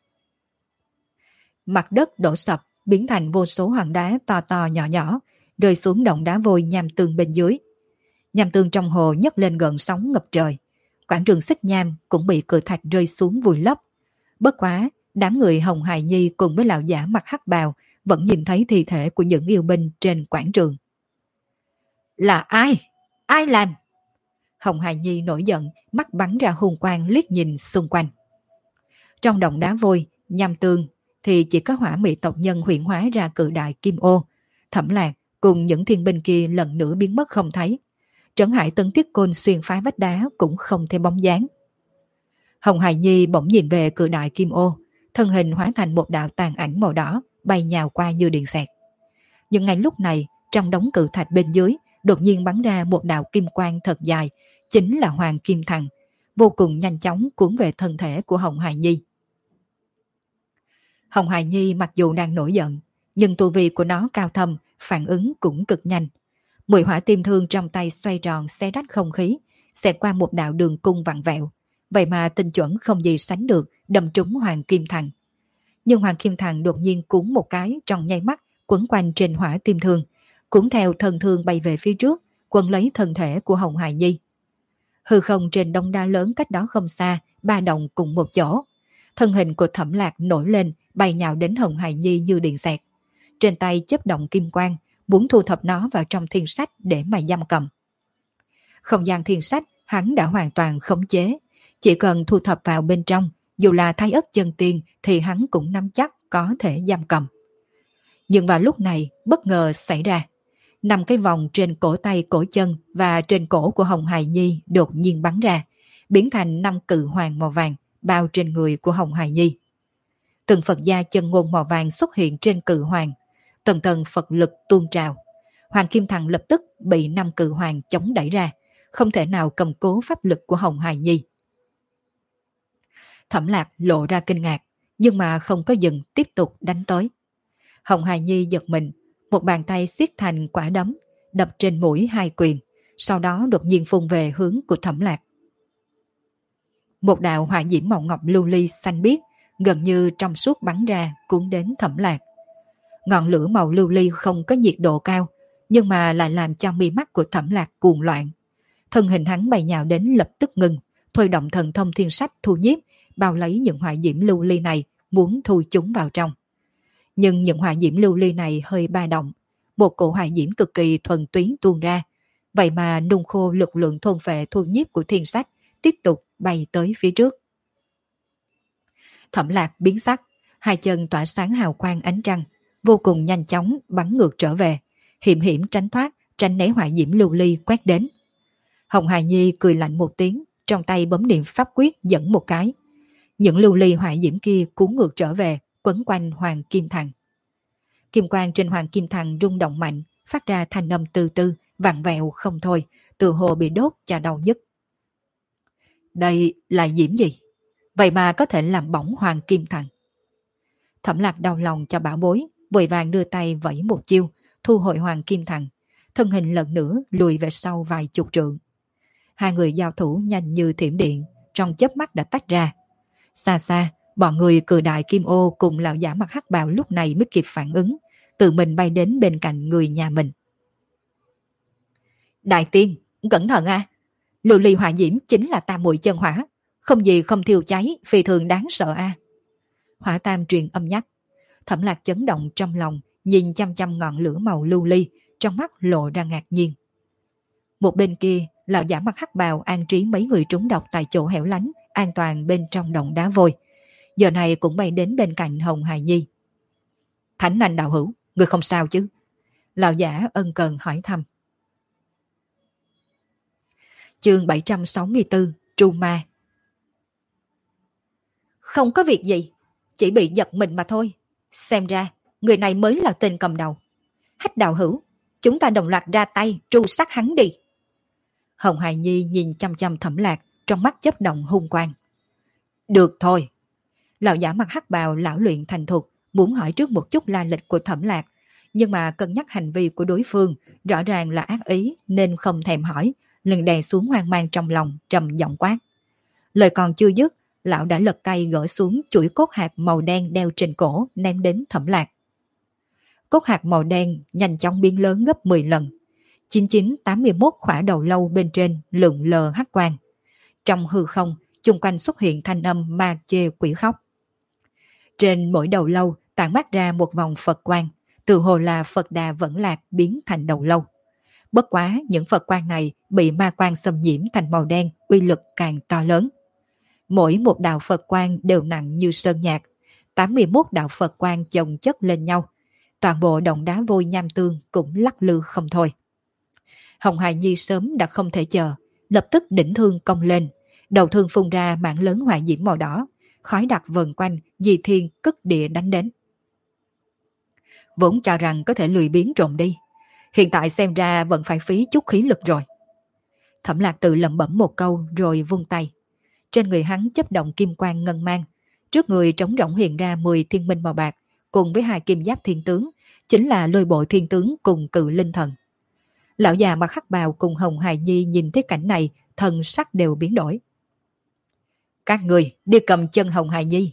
Mặt đất đổ sập, biến thành vô số hòn đá to to nhỏ nhỏ, rơi xuống động đá vôi nham tương bên dưới. Nham tương trong hồ nhấc lên gợn sóng ngập trời. Quảng trường xích nham cũng bị cự thạch rơi xuống vùi lấp. Bất quá, đám người Hồng Hài Nhi cùng với lão giả mặc hắc bào vẫn nhìn thấy thi thể của những yêu binh trên quảng trường. Là ai? Ai làm? Hồng Hài Nhi nổi giận, mắt bắn ra hung quang liếc nhìn xung quanh. Trong động đá vôi, nham tương thì chỉ có Hỏa Mị tộc nhân huyện hóa ra cự đại kim ô. Thẩm Lạc cùng những thiên binh kia lần nữa biến mất không thấy. Trấn Hải tấn thiết côn xuyên phá vách đá cũng không thấy bóng dáng. Hồng Hài Nhi bỗng nhìn về cự đại kim ô, thân hình hóa thành một đạo tàn ảnh màu đỏ bay nhào qua như điện xẹt. Nhưng ngay lúc này, trong đống cự thạch bên dưới đột nhiên bắn ra một đạo kim quang thật dài, chính là Hoàng Kim Thần, vô cùng nhanh chóng cuốn về thân thể của Hồng Hài Nhi. Hồng Hài Nhi mặc dù đang nổi giận, nhưng tu vi của nó cao thâm, phản ứng cũng cực nhanh. 10 hỏa tim thương trong tay xoay tròn xé rách không khí, xẹt qua một đạo đường cung vặn vẹo, vậy mà tinh chuẩn không gì sánh được, đâm trúng Hoàng Kim Thần. Nhưng Hoàng Kim Thằng đột nhiên cuốn một cái trong nháy mắt, quấn quanh trên hỏa tim thương, cuốn theo thân thương bay về phía trước, quấn lấy thân thể của Hồng Hài Nhi. Hư không trên đống đá lớn cách đó không xa, ba động cùng một chỗ. Thân hình của Thẩm Lạc nổi lên, bay nhào đến Hồng Hài Nhi như điện xẹt. Trên tay chớp động kim quang, muốn thu thập nó vào trong thiên sách để mà giam cầm. Không gian thiên sách hắn đã hoàn toàn khống chế, chỉ cần thu thập vào bên trong, dù là Thái Ất chân tiên thì hắn cũng nắm chắc có thể giam cầm. Nhưng vào lúc này bất ngờ xảy ra, 5 cái vòng trên cổ tay cổ chân và trên cổ của Hồng Hài Nhi đột nhiên bắn ra, biến thành 5 cự hoàng màu vàng bao trên người của Hồng Hài Nhi. Từng Phật gia chân ngôn màu vàng xuất hiện trên cự hoàng, tầng tầng Phật lực tuôn trào. Hoàng Kim Thằng lập tức bị 5 cự hoàng chống đẩy ra, không thể nào cầm cố pháp lực của Hồng Hài Nhi. Thẩm Lạc lộ ra kinh ngạc, nhưng mà không có dừng, tiếp tục đánh tới. Hồng Hài Nhi giật mình, một bàn tay siết thành quả đấm, đập trên mũi 2 quyền, sau đó đột nhiên phun về hướng của Thẩm Lạc. Một đạo hỏa diễm màu ngọc lưu ly xanh biếc, gần như trong suốt bắn ra, cuốn đến Thẩm Lạc. Ngọn lửa màu lưu ly không có nhiệt độ cao, nhưng mà lại làm cho mi mắt của Thẩm Lạc cuồng loạn. Thân hình hắn bay nhào đến lập tức ngừng, thôi động thần thông thiên sách thu nhiếp, bao lấy những hỏa diễm lưu ly này, muốn thu chúng vào trong. Nhưng những hỏa diễm lưu ly này hơi ba động, một cổ hỏa diễm cực kỳ thuần túy tuôn ra, vậy mà nung khô lực lượng thôn phệ thu nhiếp của thiên sách, tiếp tục bay tới phía trước. Thẩm Lạc biến sắc, 2 chân tỏa sáng hào quang ánh trăng, vô cùng nhanh chóng bắn ngược trở về, hiểm hiểm tránh thoát, tránh né hỏa diễm lưu ly quét đến. Hồng Hài Nhi cười lạnh một tiếng, trong tay bấm niệm pháp quyết dẫn một cái. Những lưu ly hỏa diễm kia cuốn ngược trở về, quấn quanh Hoàng Kim Thằng. Kim quang trên Hoàng Kim Thằng rung động mạnh, phát ra thanh âm từ từ, vặn vẹo không thôi, từ hồ bị đốt cho đau nhức. Đây là diễm gì? Vậy mà có thể làm bỏng Hoàng Kim Thằng. Thẩm Lạc đau lòng cho bảo bối, vội vàng đưa tay vẫy một chiêu, thu hồi Hoàng Kim Thằng, thân hình lần nữa lùi về sau vài chục trượng. 2 người giao thủ nhanh như thiểm điện, trong chớp mắt đã tách ra. Xa xa, bọn người Cự Đại Kim Ô cùng lão giả mặc hắc bào lúc này mới kịp phản ứng, tự mình bay đến bên cạnh người nhà mình. Đại tiên, cẩn thận a! Lưu ly hỏa diễm chính là tam muội chân hỏa, không gì không thiêu cháy, phi thường đáng sợ a! Hỏa Tam truyền âm nhắc. Thẩm Lạc chấn động trong lòng, nhìn chăm chăm ngọn lửa màu lưu ly, trong mắt lộ ra ngạc nhiên. Một bên kia, lão giả mặc hắc bào an trí mấy người trúng độc tại chỗ hẻo lánh, an toàn bên trong động đá vôi. Giờ này cũng bay đến bên cạnh Hồng Hài Nhi. Thánh Anh đạo hữu, người không sao chứ? Lão giả ân cần hỏi thăm. Chương 764, Tru Ma. Không có việc gì, chỉ bị giật mình mà thôi. Xem ra, người này mới là tên cầm đầu. Hách đạo hữu, chúng ta đồng loạt ra tay tru sát hắn đi. Hồng Hài Nhi nhìn chăm chăm Thẩm Lạc, trong mắt chớp động hung quang. Được thôi. Lão giả mặc hắc bào lão luyện thành thục, muốn hỏi trước một chút la lịch của Thẩm Lạc, nhưng mà cân nhắc hành vi của đối phương, rõ ràng là ác ý nên không thèm hỏi, liền đè xuống hoang mang trong lòng, trầm giọng quát. Lời còn chưa dứt, lão đã lật tay gỡ xuống chuỗi cốt hạt màu đen đeo trên cổ, ném đến Thẩm Lạc. Cốt hạt màu đen nhanh chóng biến lớn gấp 10 lần. 9981 khỏa đầu lâu bên trên lượn lờ hắc quang. Trong hư không, chung quanh xuất hiện thanh âm ma chê quỷ khóc. Trên mỗi đầu lâu tản mát ra một vòng Phật quang, từ hồ là Phật Đà Vẫn Lạc biến thành đầu lâu. Bất quá những Phật quang này bị ma quang xâm nhiễm thành màu đen, uy lực càng to lớn. Mỗi một đạo Phật quang đều nặng như sơn nhạc, 81 đạo Phật quang chồng chất lên nhau. Toàn bộ động đá vôi nham tương cũng lắc lư không thôi. Hồng Hài Nhi sớm đã không thể chờ, lập tức đỉnh thương công lên, đầu thương phun ra mảng lớn hỏa diễm màu đỏ, khói đặc vần quanh, di thiên cất địa đánh đến. Vốn cho rằng có thể lười biếng trộm đi, hiện tại xem ra vẫn phải phí chút khí lực rồi. Thẩm Lạc tự lẩm bẩm một câu rồi vung tay. Trên người hắn chấp động kim quang ngân mang, trước người trống rỗng hiện ra 10 thiên minh màu bạc, cùng với 2 kim giáp thiên tướng, chính là Lôi Bộ Thiên Tướng cùng Cự Linh Thần. Lão già mặc hắc bào cùng Hồng Hài Nhi nhìn thấy cảnh này, thần sắc đều biến đổi. Các người đi cầm chân Hồng Hài Nhi,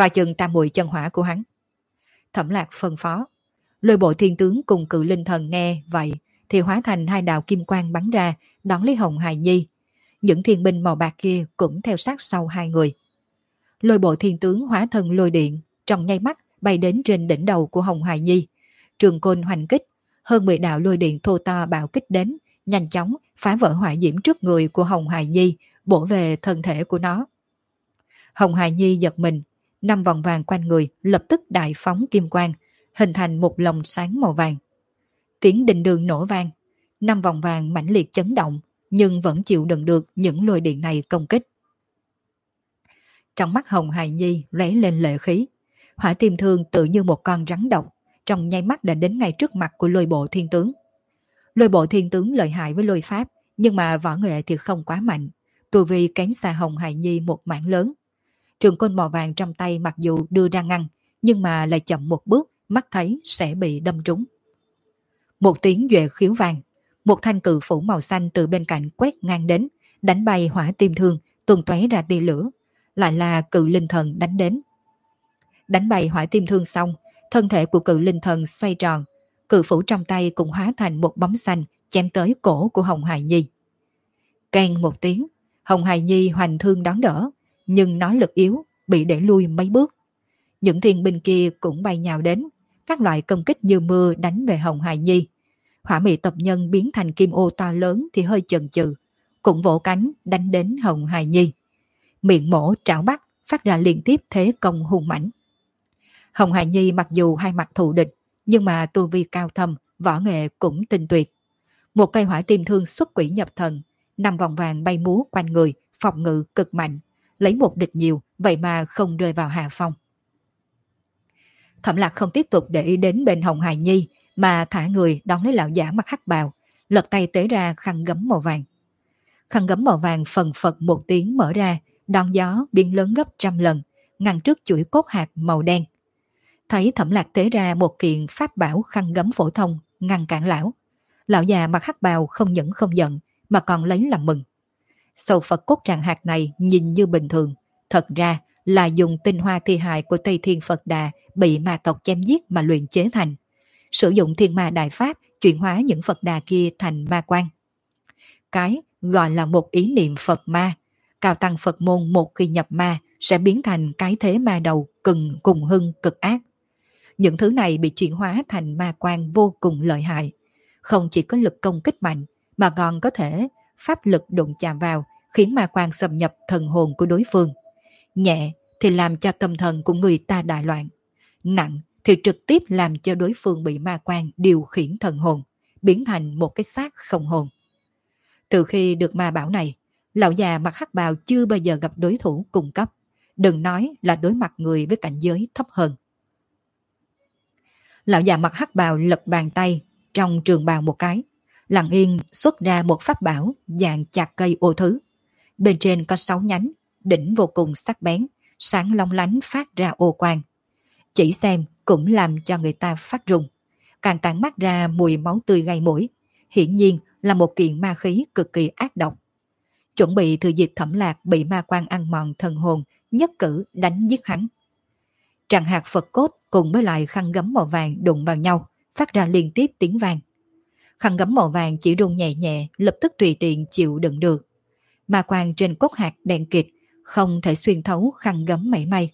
coi chừng tam muội chân hỏa của hắn. Thẩm Lạc phân phó. Lôi bộ thiên tướng cùng Cự Linh Thần nghe vậy thì hóa thành hai đạo kim quang bắn ra đón lấy Hồng Hài Nhi. Những thiên binh màu bạc kia cũng theo sát sau hai người. Lôi bộ thiên tướng hóa thân lôi điện, trong nháy mắt bay đến trên đỉnh đầu của Hồng Hài Nhi. Trường côn hoành kích, hơn 10 đạo lôi điện thô to bạo kích đến, nhanh chóng phá vỡ hỏa diễm trước người của Hồng Hài Nhi, bổ về thân thể của nó. Hồng Hài Nhi giật mình, 5 vòng vàng quanh người lập tức đại phóng kim quang, hình thành một lồng sáng màu vàng. Tiếng đình đường nổ vang, 5 vòng vàng mãnh liệt chấn động, nhưng vẫn chịu đựng được những lôi điện này công kích. Trong mắt Hồng Hài Nhi lóe lên lệ khí, hỏa tim thương tự như một con rắn độc, trong nháy mắt đã đến ngay trước mặt của lôi bộ thiên tướng. Lôi bộ thiên tướng lợi hại với lôi pháp, nhưng mà võ nghệ thì không quá mạnh, tu vi kém xa Hồng Hài Nhi một mảng lớn. Trường côn màu vàng trong tay mặc dù đưa ra ngăn, nhưng mà lại chậm một bước, mắt thấy sẽ bị đâm trúng. Một tiếng duệ khiếu vàng, một thanh cự phủ màu xanh từ bên cạnh quét ngang đến, đánh bay hỏa tim thương, tuôn tóe ra tia lửa. Lại là Cự Linh Thần đánh đến. Đánh bay hỏa tim thương xong, thân thể của Cự Linh Thần xoay tròn, cự phủ trong tay cũng hóa thành một bóng xanh chém tới cổ của Hồng Hài Nhi. Keng một tiếng, Hồng Hài Nhi hoành thương đón đỡ, nhưng nó lực yếu, bị đẩy lui mấy bước. Những thiên binh kia cũng bay nhào đến, các loại công kích như mưa đánh về Hồng Hài Nhi. Hỏa mị tộc nhân biến thành kim ô to lớn thì hơi chần chừ, cũng vỗ cánh đánh đến Hồng Hài Nhi. Miệng mổ trảo bắt phát ra liên tiếp thế công hung mãnh. Hồng Hài Nhi mặc dù hai mặt thù địch, nhưng mà tu vi cao thâm, võ nghệ cũng tinh tuyệt. Một cây hỏa tim thương xuất quỷ nhập thần, 5 vòng vàng bay múa quanh người, phòng ngự cực mạnh, lấy một địch nhiều, vậy mà không rơi vào hạ phong. Thẩm Lạc không tiếp tục để ý đến bên Hồng Hài Nhi, mà thả người đón lấy lão giả mặc hắc bào, lật tay tế ra khăn gấm màu vàng. Khăn gấm màu vàng phần phật một tiếng mở ra, đón gió biến lớn gấp 100 lần, ngăn trước chuỗi cốt hạt màu đen. Thấy Thẩm Lạc tế ra một kiện pháp bảo khăn gấm phổ thông, ngăn cản lão. Lão già mặc hắc bào không những không giận, mà còn lấy làm mừng. Sầu Phật cốt tràng hạt này nhìn như bình thường, thật ra là dùng tinh hoa thi hài của Tây Thiên Phật Đà bị ma tộc chém giết mà luyện chế thành. Sử dụng thiên ma đại pháp chuyển hóa những Phật Đà kia thành ma quan. Cái gọi là một ý niệm Phật ma, cao tăng Phật môn một khi nhập ma sẽ biến thành cái thế ma đầu cùng hưng cực ác. Những thứ này bị chuyển hóa thành ma quan vô cùng lợi hại, không chỉ có lực công kích mạnh mà còn có thể pháp lực đụng chạm vào khiến ma quan xâm nhập thần hồn của đối phương. Nhẹ thì làm cho tâm thần của người ta đại loạn, nặng thì trực tiếp làm cho đối phương bị ma quan điều khiển thần hồn, biến thành một cái xác không hồn. Từ khi được ma bảo này, lão già mặc hắc bào chưa bao giờ gặp đối thủ cùng cấp, đừng nói là đối mặt người với cảnh giới thấp hơn. Lão già mặc hắc bào lật bàn tay trong trường bào một cái, lặng yên xuất ra một pháp bảo dạng chạc cây ô thứ. Bên trên có 6 nhánh, đỉnh vô cùng sắc bén, sáng long lánh phát ra ô quang. Chỉ xem cũng làm cho người ta phát run, càng tản mát ra mùi máu tươi gây mũi. Hiển nhiên là một kiện ma khí cực kỳ ác độc. Chuẩn bị thừa dịp Thẩm Lạc bị ma quan ăn mòn thần hồn, nhất cử đánh giết hắn. Tràng hạt Phật cốt cùng với lại khăn gấm màu vàng đụng vào nhau, phát ra liên tiếp tiếng vang. Khăn gấm màu vàng chỉ rung nhẹ nhẹ, lập tức tùy tiện chịu đựng được. Ma quan trên cốt hạt đen kịt, không thể xuyên thấu khăn gấm mảy may.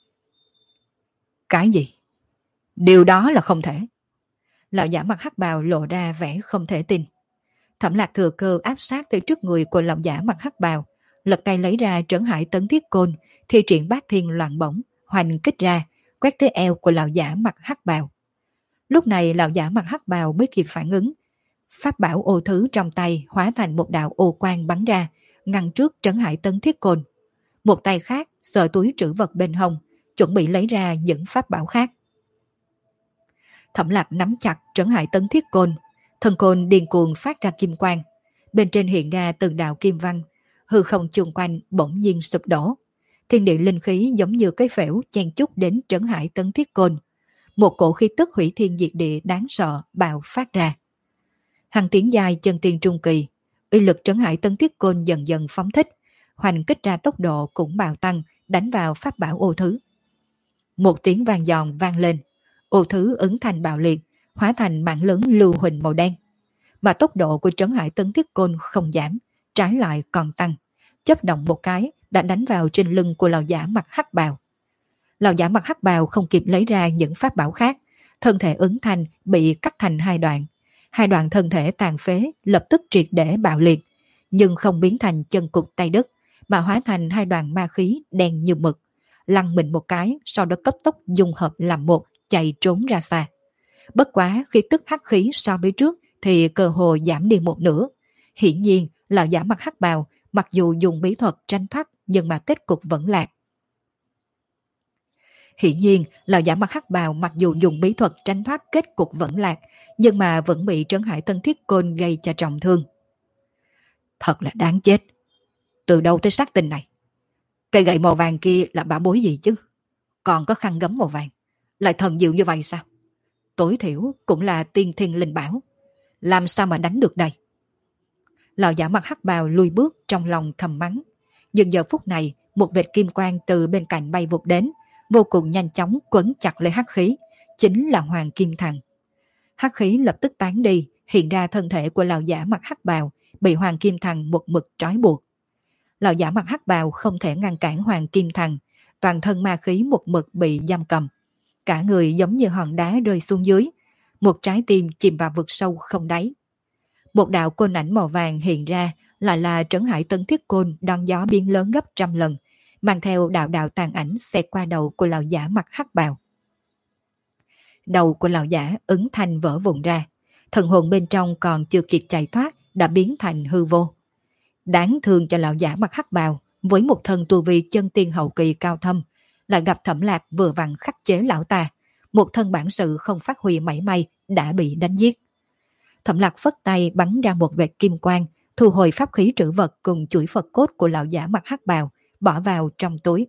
Cái gì? Điều đó là không thể. Lão giả mặc hắc bào lộ ra vẻ không thể tin. Thẩm Lạc thừa cơ áp sát tới trước người của lão giả mặc hắc bào, lật tay lấy ra trấn hải tấn thiết côn, thi triển bát thiên loạn bổng, hoành kích ra, quét tới eo của lão giả mặc hắc bào. Lúc này lão giả mặc hắc bào mới kịp phản ứng. Pháp bảo ô thứ trong tay hóa thành một đạo ô quang bắn ra, ngăn trước trấn hải tấn thiết côn. Một tay khác sờ túi trữ vật bên hông, chuẩn bị lấy ra những pháp bảo khác. Thẩm Lạc nắm chặt trấn hải tấn thiết côn, thân côn điên cuồng phát ra kim quang, bên trên hiện ra từng đạo kim văn, hư không chung quanh bỗng nhiên sụp đổ. Thiên địa linh khí giống như cái phễu chen chúc đến trấn hải tấn thiết côn. Một cổ khí tức hủy thiên diệt địa đáng sợ bạo phát ra. Hằng tiến dài chân tiên trung kỳ, uy lực trấn hải tấn thiết côn dần dần phóng thích, hoành kích ra tốc độ cũng bạo tăng, đánh vào pháp bảo ô thứ. Một tiếng vang giòn vang lên, ô thứ ứng thành bạo liệt, hóa thành mảng lớn lưu huỳnh màu đen. Mà tốc độ của Trấn Hải Tấn Thiết Côn không giảm, trái lại còn tăng. Chấp động một cái đã đánh vào trên lưng của lão giả mặc hắc bào. Lão giả mặc hắc bào không kịp lấy ra những pháp bảo khác, thân thể ứng thành bị cắt thành hai đoạn. Hai đoạn thân thể tàn phế lập tức triệt để bạo liệt, nhưng không biến thành chân cụt tay đất, mà hóa thành hai đoàn ma khí đen như mực, lăn mình một cái, sau đó cấp tốc dung hợp làm một, chạy trốn ra xa. Bất quá khi tức hắc khí so với trước thì cơ hồ giảm đi một nửa. Hiển nhiên, lão giả mặc hắc bào mặc dù dùng bí thuật tranh thoát nhưng mà kết cục vẫn lạc. Hiển nhiên, lão giả mặc hắc bào mặc dù dùng bí thuật tránh thoát kết cục vẫn lạc, nhưng mà vẫn bị Trấn Hải Tân Thiết Côn gây cho trọng thương. Thật là đáng chết. Từ đâu tới sắc tình này? Cây gậy màu vàng kia là bảo bối gì chứ? Còn có khăn gấm màu vàng, lại thần diệu như vậy sao? Tối thiểu cũng là tiên thiên linh bảo. Làm sao mà đánh được đây? Lão giả mặc hắc bào lùi bước trong lòng thầm mắng. Nhưng giờ phút này, một vệt kim quang từ bên cạnh bay vụt đến, vô cùng nhanh chóng quấn chặt lấy hắc khí, chính là Hoàng Kim Thần. Hắc khí lập tức tán đi, hiện ra thân thể của lão giả mặc hắc bào bị Hoàng Kim Thần một mực trói buộc. Lão giả mặc hắc bào không thể ngăn cản Hoàng Kim Thần, toàn thân ma khí một mực bị giam cầm, cả người giống như hòn đá rơi xuống dưới, một trái tim chìm vào vực sâu không đáy. Một đạo côn ảnh màu vàng hiện ra, lại là Trấn Hải Tân Thiết Côn đón gió biến lớn gấp trăm lần, mang theo đạo đạo tàn ảnh xẹt qua đầu của lão giả mặc hắc bào. Đầu của lão giả ứng thanh vỡ vụn ra, thần hồn bên trong còn chưa kịp chạy thoát đã biến thành hư vô. Đáng thương cho lão giả mặc hắc bào, với một thân tu vi chân tiên hậu kỳ cao thâm, lại gặp Thẩm Lạc vừa vặn khắc chế lão ta, một thân bản sự không phát huy mảy may đã bị đánh giết. Thẩm Lạc phất tay bắn ra một vệt kim quang, thu hồi pháp khí trữ vật cùng chuỗi Phật cốt của lão giả mặc hắc bào, bỏ vào trong túi.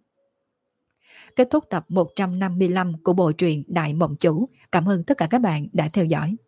Kết thúc tập 155 của bộ truyện Đại Mộng Chủ. Cảm ơn tất cả các bạn đã theo dõi.